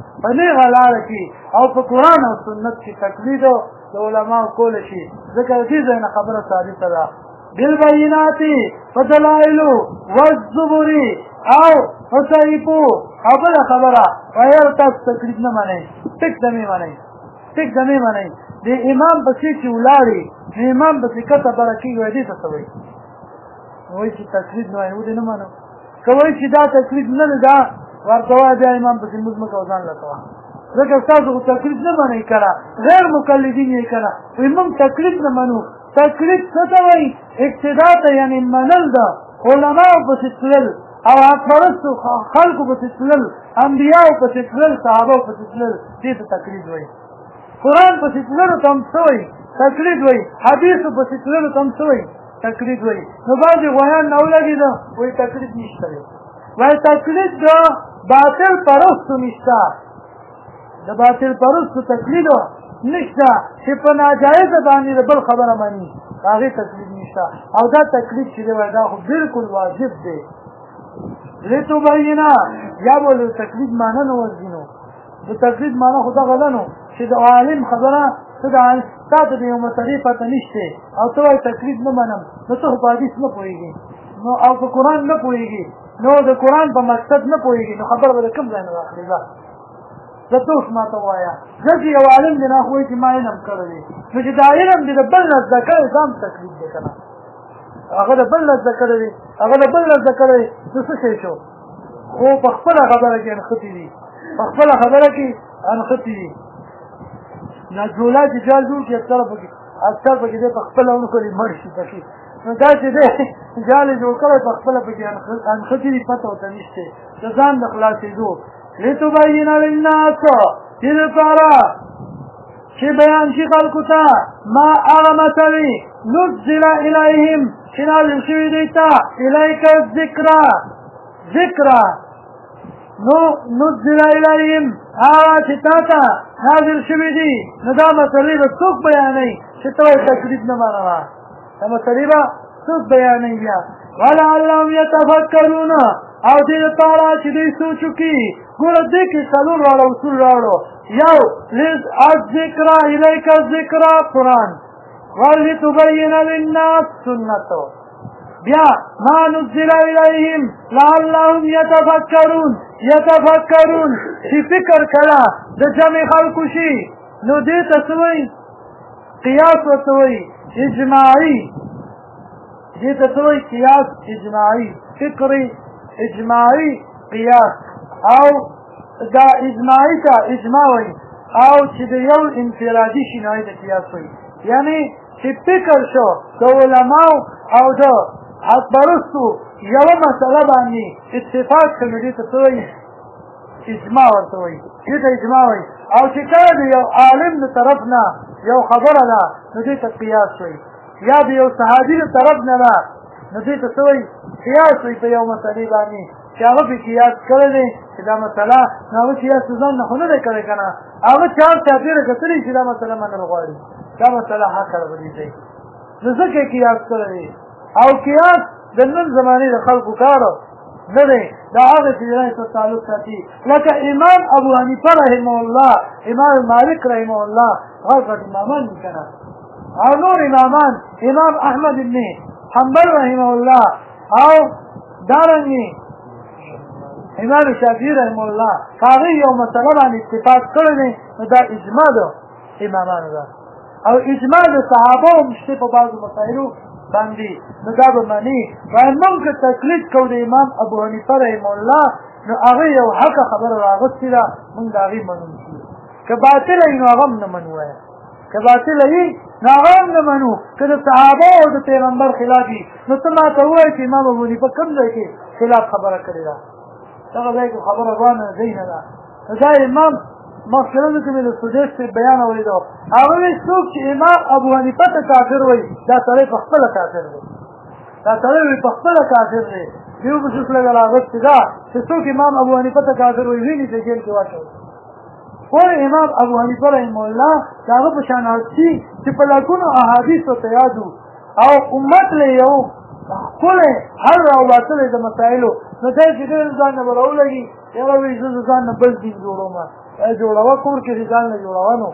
S1: او په قرآن او سنت کې تقلید د علماو کولی شي ځکه د دې ځای نه خبره ثابته ده بالبینات فدلائل والزبر او حسیبو او بله خبره وایره تاسو تقلید نه منئ ټیک دمې منئ د امام پسې چې ولاړې د امام پسې کته بره کېږي وایي دې ته څه وایي وایي چې تقلید نه وایي ودې نه منو که وایي چې دا تقلید نه دی دا ورته وایه بیا امام پسې لمونځ مه کوه ځان له کوه ځکه ستاسو خو تقلید نه منئ که نه غیر مقلدین یې که نه وایي موږ تقلید نه منو تقلید څه ته وایي اقتدا ته یعنې منل ده علماو پسې تلل او حقپرستو خلکو پسې تلل انبیاو پسې تلل صحابو پسې تلل دې ته تقلید وایي قرآن پسې تللو ته هم څه وایي تقلید وایي حدیثو پسې تللو ته هم څه وایي تقلید وایي نو بعضې غویان نه ولګېده وایي تقلید نشته دی وایي تقلید د باطل پرستو نشته د باطل پرستو تقلید نشته چې په ناجایزه باندې د بل خبره مني هغې تقلید نشته او دا تقلید چې دی وایي دا خو بلکل واجب دی لتبینا یا به د تقلید معنی نه ورځي نو د تقلید معنی خو دغه ده نو چې د عالم خبره تا ته د یو مسلې پته نشته او ته وایي تقلید نه منم نو ته خو په حدیث نه پوهېږي نو او په قرآن نه پوهېږي نو د قرآن په مقصد نه پوهېږي نو خبره به د کوم ځای نه واخلې زه ته اوس ما ته ووایه زه چې یو عالم دی نه خو وایي چې ما علم کړی دی نو چې دا علم دی د بل نه زده کړی دا هم تقلید دی که نه هغه د بل نه زده کړی دی نو څه شی شو خو په خپله خبره کې انښتي دي نجولا چې جال جوړ کړي اکثره پکې اکثر پکې دې په خپله ونکړي مړ شي پکې نو دا چې دی جالې جوړ کړی په خپله پکې انښتي دي پته ورته نشته د ځان د خلاصېدو لتبین للناس دې دپاره چې بیان شي خلکو ته ما هغه مطلې نزل الیهم چې نازل شوي دوی ته الیک ذکر نو نزل الیهم هغه چې تا ته نازل شوي دي نو دا مطلې به څوک بیانوي چې ته وایې تکلیف نه منوه دا مطلې به څوک بیانوي بیا ولعلهم یتفکرون او دې دپاره چې دوی سوچ وکړي ګوره دې کې څلور واړه اصول راوړو یو الذکر الیک الذکر قرآن ولتبین للناس سنته بیا ما نزل الیهم لعلهم یتفکرون چې فکر کله د جمع خلکو شي نو دې ته څه وایي قیاس ورته وایي اجماعي دې ته څه وایي قیاس اجماعي فکري اجماعي قیاس او دا اجماعي ته اجماع وایي او چې د یو انفرادي شي نو د قیاس وایي یعنی چې فکر شو د علماو او د حق پرستو یوه مسله باندې اتفاق ښه نو دې ته څه وایي اجماع ورته وایي دې ته اجماع وایي او چې کله د یو عالم د طرف نه یو خبره ده نو دې ته قیاس وایي یا د یو صحابي د طرف نه ده نو دې ته څه وایي قیاس وایي په یو مسلې باندې چې هغه پې قیاس کړی دی چې دا مسله نو هغه قیاس د ځان نه خو نه دی کړی که نه هغه چار چاپېره کتلی چې دا مسله منل غواړي دا مسله حقه ده په دې ځای نو ځکه یې قیاس کړی دی او قیاس د نن زمانې د خلکو کارو نه دی دا هغه چې د سره تعلق ساتي لکه امام ابو حنیفه رحمه الله امام مالک رحمه الله غټ امامان دي که نه او نور امامان امام احمد ابن حنبل رحمه الله او دارنګې امام شافعي رحمه الله هغوی یو مسله باندې اتفاق کړی دی نو دا اجماع د امامانو ده او اجماع د صحابه هم شته په بعضو مسایلو باندې نو دا به مني وایي موږ که تقلید کوو د امام ابو حنیفه رحمه الله نو هغه یو حقه خبره راغستې ده موږ د هغې منونکي که باطله وي نو هغه هم نه منو وایه که باطله وي نو هغه هم نه منو که د صحابه او د پیغمبر خلاف وي نو ته ما ته ووایه چې امام ابو حنیفه کوم ځای کې خلاف خبره کړې ده دغه ځای کې خبره روانه ځای نه ده نو دا امام مخکرونو کې مې د سودیس صاحب بیان اورېدو هغه وایي څوک چې امام ابو حنیفه ته کافر وایي دا سړی په خپله کافر دی دا سړی وایي په خپله کافر دی دیو بخصوص لږه راغستې ده چې څوک امام ابو حنیفه ته کافر وایي ویني ته جیل کې واچوي ولې امام ابو حنیفه رحمه الله د هغه په شان هستي چې په لکونو احادیثو ته یاد او امت له یو ښکلی حل راوباسلی د مسایلو نو دی چې ډېر ځان نه به راولګي یاره وایي زه د ځان نه بل دین جوړوم جوړوه کور کې دې ځان نه جوړوه نو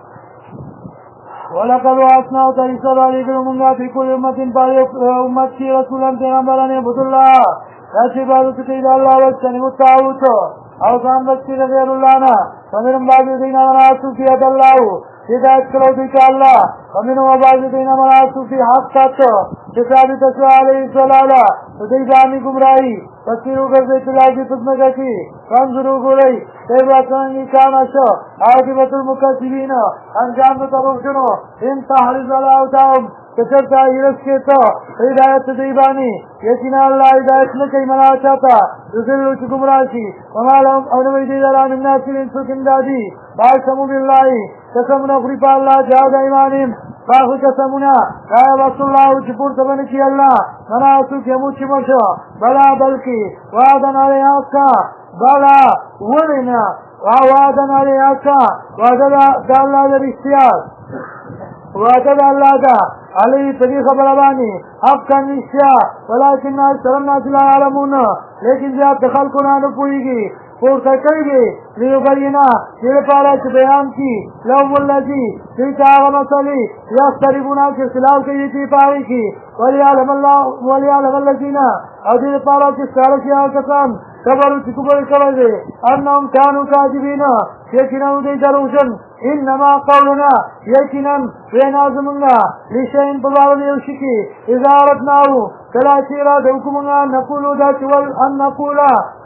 S1: ولقد وعثنا او تحریصه رالیږلو مونږه فی کل امت په امت کې رسولا پیغمبران عبد الله دا چې عبادت کوي د الله واجتنبوا الطاغوت او ځان بچي د غیر الله نه فمنهم بعض الذین آمنوا فی هدى الله هدایت کړو دوی ته الله ومنهم بعض الذین آمنوا فی حق ساتو چې ثابت شو علیه السلام دوی ځانې ګمراهي پسې وګرځئ چې لاجې پسمکه کې انظرو ګورئ کیف څنګه کان شو عاقبة المکذبین انجام د دروغجنو ان تحرض علیهم که چېرته هیرس کې ته هدایت دوی باندې یقینا الله هدایت نه کوي منا چاته یضلوا چې ګمراه شي وما لهم او نه وي دوی لره من ناصرین څوک امدادي قسموا بالله قسمونه خوري په الله جهاد ایمانهم باغ قسمونه لا یبعث الله چې پورته به نه کړي الله منا څوک یې موچ مشو بلا بلکې وعدا علیه حقا بلا ولې نه وعدا علیه حقا وعده د الله د رښتیا وعده د الله ده علی په دې خبره باندې حقا رښتیا ولکن اکثر الناس لا یعلمون لیکن زیات خلکو نه پوهېږي پورته کوي دي لیبینا دې لپاره چې بیان کړي لهم الذي دوی ته هغه مسلې یختلفون چې اختلاف کوي چې په هغې کې وليعلم الذین او دې لپاره چې ښکاره شي هغه کسان کفروا چې کفر کړی دی انهم کانوا کاذبین یقینا دوی دروغجن انما قولنا یقینا وینا زمونږه لشیء په باره د یو شي کې اذا اردناه کله چې اراده وکړو مونږه نقولو دا چې ان نقوله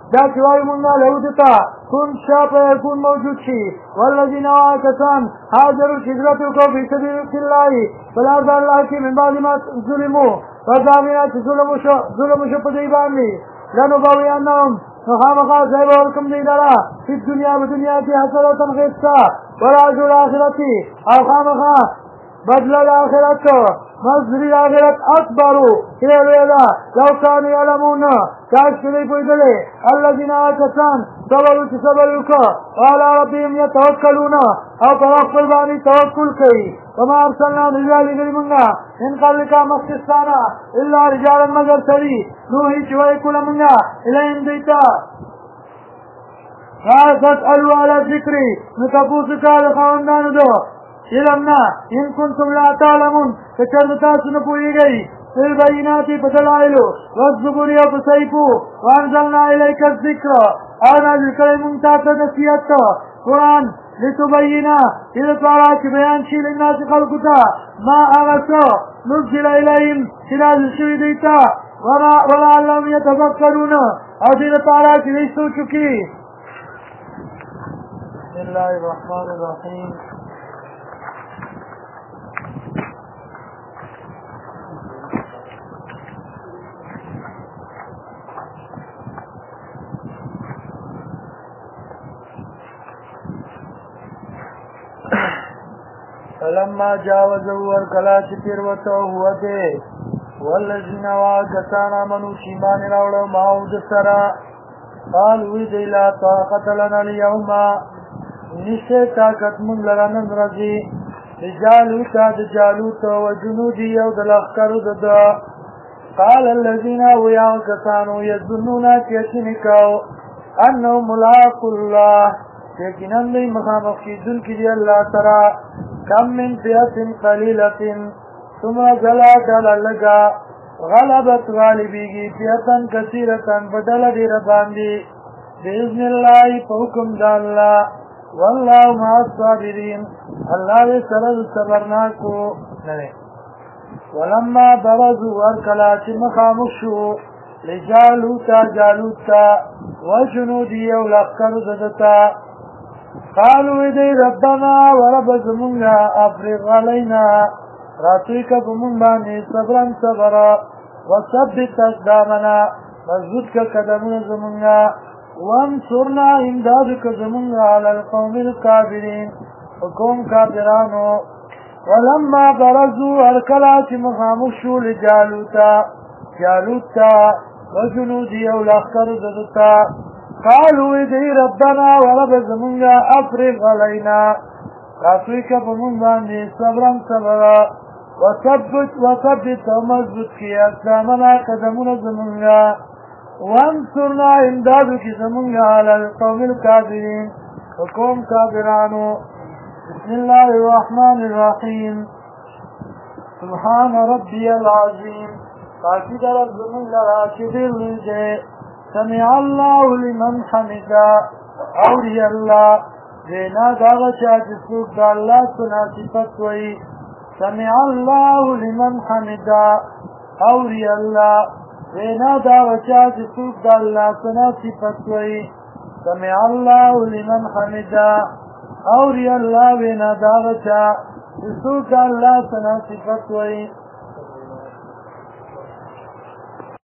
S1: دا چې وایو مونږه لهود ته کن شا فیکون موجود شي والذین کسان هاجروا چې هجرت وکړو فی سبیل الله په لار د الله کې من بعد ما ظلموا پس د هغې نه چې ظلم وشو په دوی باندې لنبوئنهم نو خامخا ځای به ورکړم دوی لره فی الدنیا په دنیا کې حسنة ښایسته ولاجر الآخرة او خامخا بدله د آخرت مزدوري د آخرت اکبرو ډېر لویه ده لو کانوا یعلمون کاش چې دوی پوهېدلې الذین کسان صبروا چې صبر وکړه وعلى ربهم یتوکلون او پر خپل باندې توکل کوي وما ارسلنا من لېږلي مونږه من قبلک مخکې ستا نه الا رجالا مگر سړي نوحي چې وایي کړه مونږه الیهم دوی ته فاسألوا على الذکر نو تپوس وکړه د خاوندانو د علم نه ان کنتم لا تعلمون که چېرته تاسو نه پوهېږئ فی البینات په دلایلو والزبور او په صحیفو وانزلنا الیک الذکر او نازل کړی مونږ تا ته نصیحت قرآن لتبینه دې دپاره چې بیان شي للناس خلکو ته ما هغه څه نزل الیهم چې نازل شوي دوی ته ولعلهم یتفکرون او دې دپاره چې دوی سوچ وکړي. بسم الله الرحمن الرحیم. فلما جاوزه ورکلا چې تېروته هو دی والذین کسان آمنوا چې ایمان یې راوړه معه د سره قالوا دی لا طاقة لنا اليوم نشته طاقت مونږ لره نن ورځې لجالوت د جالوت و جنودي او د لښکرو د ده قال الذین ویا کسانو یظنون چې یقین کوو انهم ملاقو الله یقینا دوی مخامخ کېدونکي دي الله سره کم من فئة قلیلة ثمره ځله ډله لږه غلبت غالبېږي فئة کثیرة په ډله ډېره باندې بإذن الله په حکم د الله والله مع الصابرین الله دې سره د صبرناکو نه دی. ولما برزوا ورکله چې مخامخ شو لجالوت جالوت ته وجنودي او لښکرو د ده ته قالوا دی ربنا ورب زمونږه افرغ علینا راتوی که په مونږ باندې صبرا صبره وثبت اقدامنا مضبوط که قدمونه زمونږه وانصرنا امداد که زمونږه علی القوم الکافرین په قوم کافرانو. ولما برزوا هر کله چې مخامخ شو لجالوت ته وجنودي او لښکرو د ده ته قالوا دی ربنا ورب زمونږه افرغ علینا راتوی که په مونږ باندې صبرا صبره وثبت او مضبوط کړي اقدامنا قدمونه زمونږه وانصرنا امدادو کې زمونږه علی القوم الکافرین په قوم کافرانو. بسم الله الرحمن الرحیم. سبحان ربی العظیم پاکی در رب زمونږ لره چې ډېر لوی دی. سمع الله لمن حمده اوري الله وینا داغه چا چې څوک د الله څخه صفت وایي. سمع الله لمن حمده اوري الله وینا داغه چا چې څوک د الله څخه صفت وایي. سمع الله لمن حمده اوري الله وینا داغه چا چې څوک د الله څخه صفت وایي.